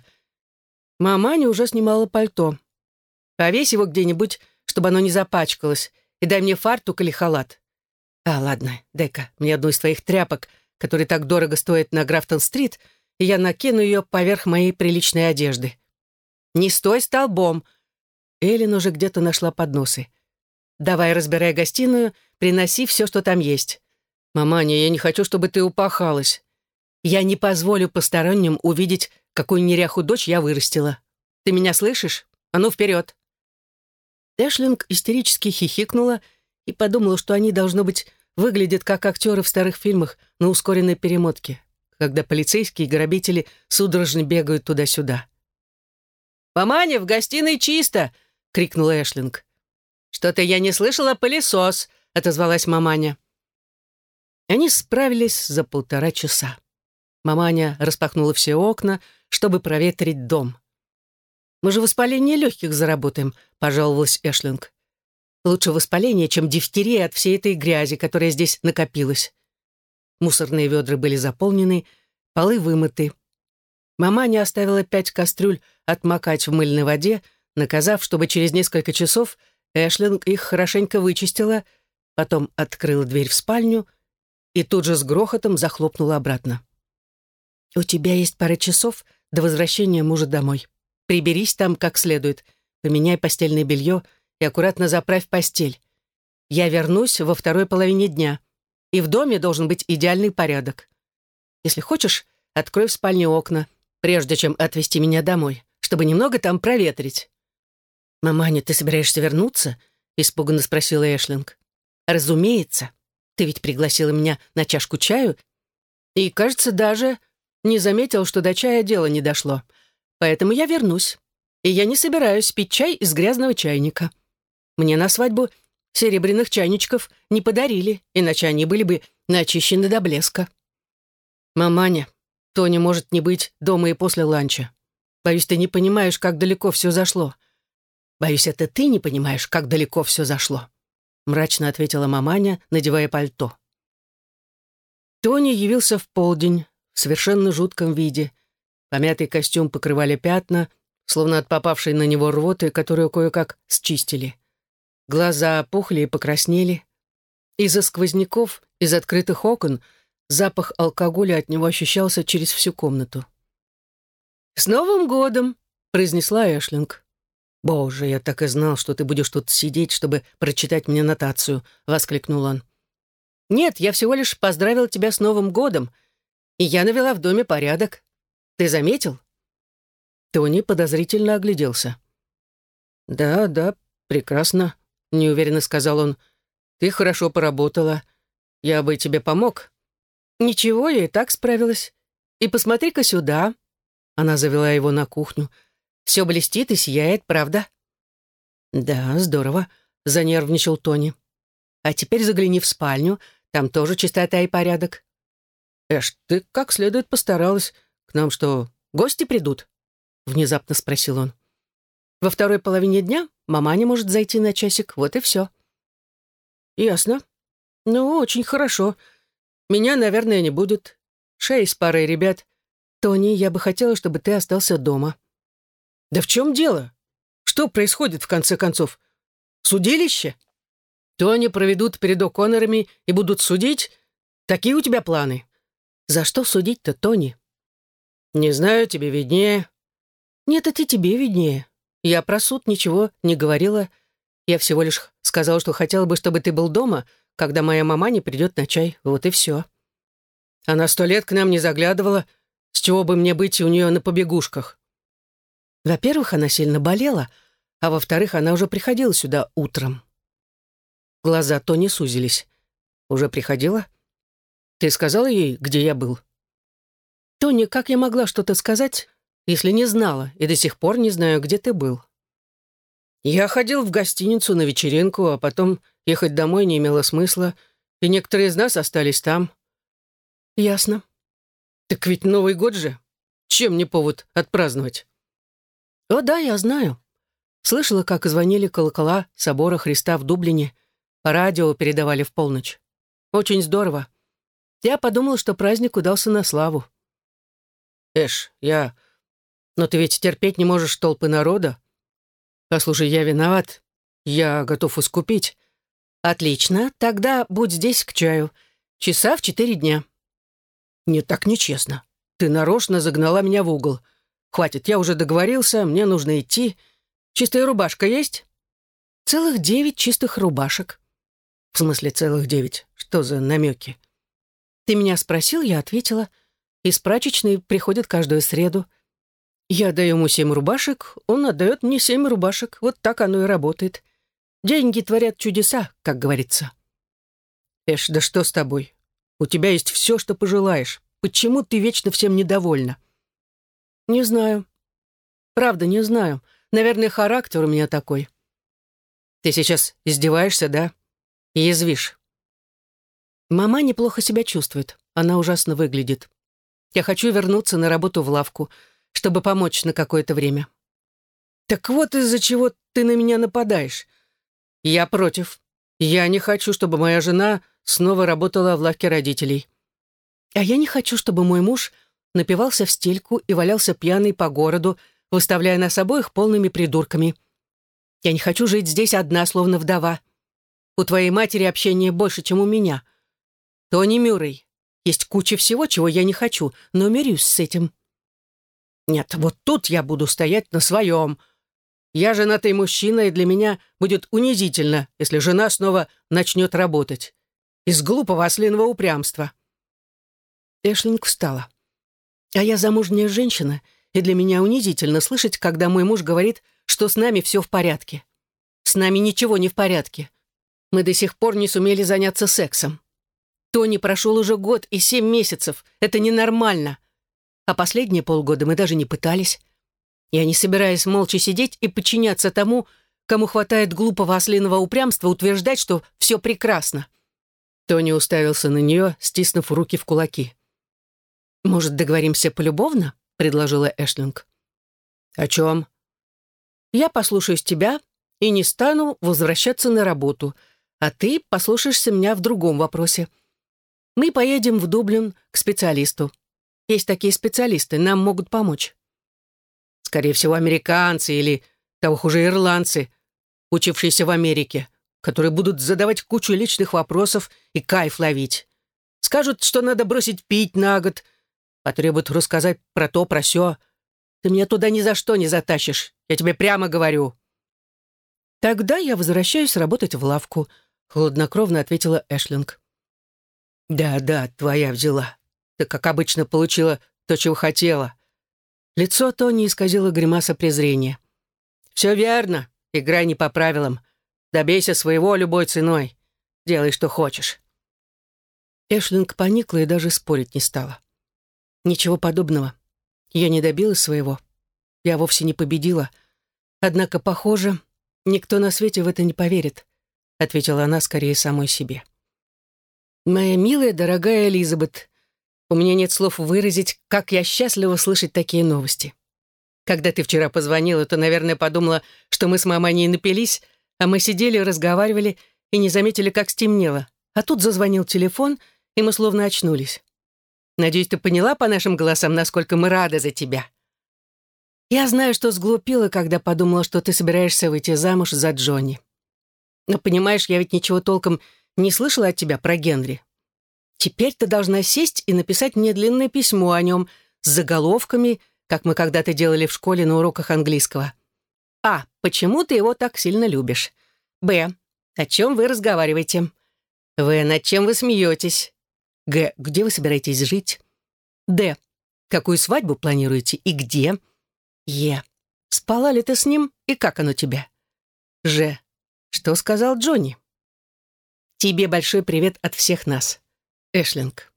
Маманя уже снимала пальто. «Повесь его где-нибудь, чтобы оно не запачкалось, и дай мне фартук или халат. А, ладно, дай-ка мне одну из твоих тряпок, которые так дорого стоят на Графтон-стрит, и я накину ее поверх моей приличной одежды». «Не стой столбом!» Эллен уже где-то нашла подносы. «Давай, разбирай гостиную, приноси все, что там есть». «Маманя, я не хочу, чтобы ты упахалась. Я не позволю посторонним увидеть, какую неряху дочь я вырастила. Ты меня слышишь? А ну, вперед!» Эшлинг истерически хихикнула и подумала, что они, должно быть, выглядят как актеры в старых фильмах на ускоренной перемотке, когда полицейские и грабители судорожно бегают туда-сюда. «Маманя, в гостиной чисто!» — крикнула Эшлинг. «Что-то я не слышала пылесос!» — отозвалась маманя. Они справились за 1,5 часа. Маманя распахнула все окна, чтобы проветрить дом. «Мы же воспаление легких заработаем», — пожаловалась Эшлинг. «Лучше воспаление, чем дифтерия от всей этой грязи, которая здесь накопилась». Мусорные ведра были заполнены, полы вымыты. Маманя оставила 5 кастрюль отмокать в мыльной воде, наказав, чтобы через несколько часов Эшлинг их хорошенько вычистила, потом открыла дверь в спальню и тут же с грохотом захлопнула обратно. «У тебя есть пара часов до возвращения мужа домой. Приберись там как следует, поменяй постельное белье и аккуратно заправь постель. Я вернусь во второй половине дня, и в доме должен быть идеальный порядок. Если хочешь, открой в спальне окна, прежде чем отвезти меня домой, чтобы немного там проветрить». «Маманя, ты собираешься вернуться?» — испуганно спросила Эшлинг. «Разумеется. Ты ведь пригласила меня на чашку чаю, и, кажется, даже не заметил, что до чая дело не дошло. Поэтому я вернусь, и я не собираюсь пить чай из грязного чайника. Мне на свадьбу серебряных чайничков не подарили, иначе они были бы начищены до блеска. Маманя, Тони может не быть дома и после ланча. Боюсь, ты не понимаешь, как далеко все зашло». «Боюсь, это ты не понимаешь, как далеко все зашло», мрачно ответила маманя, надевая пальто. Тони явился в полдень в совершенно жутком виде. Помятый костюм покрывали пятна, словно от попавшей на него рвоты, которую кое-как счистили. Глаза опухли и покраснели. Из-за сквозняков, из открытых окон, запах алкоголя от него ощущался через всю комнату. «С Новым годом!» — произнесла Эшлинг. «Боже, я так и знал, что ты будешь тут сидеть, чтобы прочитать мне нотацию», — воскликнул он. «Нет, я всего лишь поздравил тебя с Новым годом, и я навела в доме порядок. Ты заметил?» Тони подозрительно огляделся. «Да, да, прекрасно», — неуверенно сказал он. «Ты хорошо поработала. Я бы тебе помог». «Ничего, я и так справилась. И посмотри-ка сюда». Она завела его на кухню. «Все блестит и сияет, правда?» «Да, здорово», — занервничал Тони. «А теперь загляни в спальню, там тоже чистота и порядок». «Эш, ты как следует постаралась. К нам что, гости придут?» — внезапно спросил он. «Во второй половине дня маманя может зайти на часик, вот и все». «Ясно. Ну, очень хорошо. Меня, наверное, не будет. Шея с парой ребят. Тони, я бы хотела, чтобы ты остался дома. Да в чем дело? Что происходит, в конце концов? Судилище? Тони проведут перед О'Коннорами и будут судить? Такие у тебя планы? За что судить-то, Тони? Не знаю, тебе виднее. Нет, это тебе виднее. Я про суд ничего не говорила. Я всего лишь сказала, что хотела бы, чтобы ты был дома, когда моя мама не придет на чай. Вот и все. Она 100 лет к нам не заглядывала. С чего бы мне быть у нее на побегушках? Во-первых, она сильно болела, а во-вторых, она уже приходила сюда утром. Глаза Тони сузились. Уже приходила? Ты сказала ей, где я был? Тони, как я могла что-то сказать, если не знала, и до сих пор не знаю, где ты был? Я ходил в гостиницу на вечеринку, а потом ехать домой не имело смысла, и некоторые из нас остались там. Ясно. Так ведь Новый год же. Чем не повод отпраздновать? О, да, я знаю. Слышала, как звонили колокола собора Христа в Дублине. По радио передавали в полночь. Очень здорово. Я подумала, что праздник удался на славу. Эш, Но ты ведь терпеть не можешь толпы народа. Послушай, я виноват. Я готов искупить. Отлично, тогда будь здесь к чаю. Часа в 4 дня. Нет, так нечестно. Ты нарочно загнала меня в угол. Хватит, я уже договорился, мне нужно идти. Чистая рубашка есть? Целых 9 чистых рубашек. В смысле целых 9? Что за намеки? Ты меня спросил, я ответила. Из прачечной приходит каждую среду. Я даю ему 7 рубашек, он отдает мне 7 рубашек. Вот так оно и работает. Деньги творят чудеса, как говорится. Эш, да что с тобой? У тебя есть все, что пожелаешь. Почему ты вечно всем недовольна? Не знаю. Правда, не знаю. Наверное, характер у меня такой. Ты сейчас издеваешься, да? Язвишь. Мама неплохо себя чувствует. Она ужасно выглядит. Я хочу вернуться на работу в лавку, чтобы помочь на какое-то время. Так вот из-за чего ты на меня нападаешь. Я против. Я не хочу, чтобы моя жена снова работала в лавке родителей. А я не хочу, чтобы мой муж напивался в стельку и валялся пьяный по городу, выставляя нас обоих полными придурками. Я не хочу жить здесь одна, словно вдова. У твоей матери общения больше, чем у меня. Тони Мюррей, есть куча всего, чего я не хочу, но мирюсь с этим. Нет, вот тут я буду стоять на своем. Я женатый мужчина, и для меня будет унизительно, если жена снова начнет работать. Из глупого ослиного упрямства. Эшлинг встала. А я замужняя женщина, и для меня унизительно слышать, когда мой муж говорит, что с нами все в порядке. С нами ничего не в порядке. Мы до сих пор не сумели заняться сексом. Тони прошел уже год и 7 месяцев. Это ненормально. А последние полгода мы даже не пытались. Я не собираюсь молча сидеть и подчиняться тому, кому хватает глупого ослиного упрямства утверждать, что все прекрасно. Тони уставился на нее, стиснув руки в кулаки. «Может, договоримся полюбовно?» — предложила Эшлинг. «О чем?» «Я послушаюсь тебя и не стану возвращаться на работу, а ты послушаешься меня в другом вопросе. Мы поедем в Дублин к специалисту. Есть такие специалисты, нам могут помочь». «Скорее всего, американцы или, того хуже, ирландцы, учившиеся в Америке, которые будут задавать кучу личных вопросов и кайф ловить. Скажут, что надо бросить пить на год, потребуют рассказать про то, про сё. Ты меня туда ни за что не затащишь, я тебе прямо говорю». «Тогда я возвращаюсь работать в лавку», — хладнокровно ответила Эшлинг. «Да, твоя взяла. Ты, как обычно, получила то, чего хотела». Лицо Тони исказило гримаса презрения. «Все верно. Играй не по правилам. Добейся своего любой ценой. Делай, что хочешь». Эшлинг поникла и даже спорить не стала. «Ничего подобного. Я не добилась своего. Я вовсе не победила. Однако, похоже, никто на свете в это не поверит», — ответила она скорее самой себе. «Моя милая, дорогая Элизабет, у меня нет слов выразить, как я счастлива слышать такие новости. Когда ты вчера позвонила, то, наверное, подумала, что мы с мамой не напились, а мы сидели, разговаривали и не заметили, как стемнело. А тут зазвонил телефон, и мы словно очнулись. Надеюсь, ты поняла по нашим голосам, насколько мы рады за тебя. Я знаю, что сглупила, когда подумала, что ты собираешься выйти замуж за Джонни. Но, понимаешь, я ведь ничего толком не слышала от тебя про Генри. Теперь ты должна сесть и написать мне длинное письмо о нем с заголовками, как мы когда-то делали в школе на уроках английского. А. Почему ты его так сильно любишь? Б. О чем вы разговариваете? В. Над чем вы смеетесь? Г. Где вы собираетесь жить? Д. Какую свадьбу планируете и где? Е. Спала ли ты с ним и как оно тебе? Ж. Что сказал Джонни? Тебе большой привет от всех нас. Эшлинг.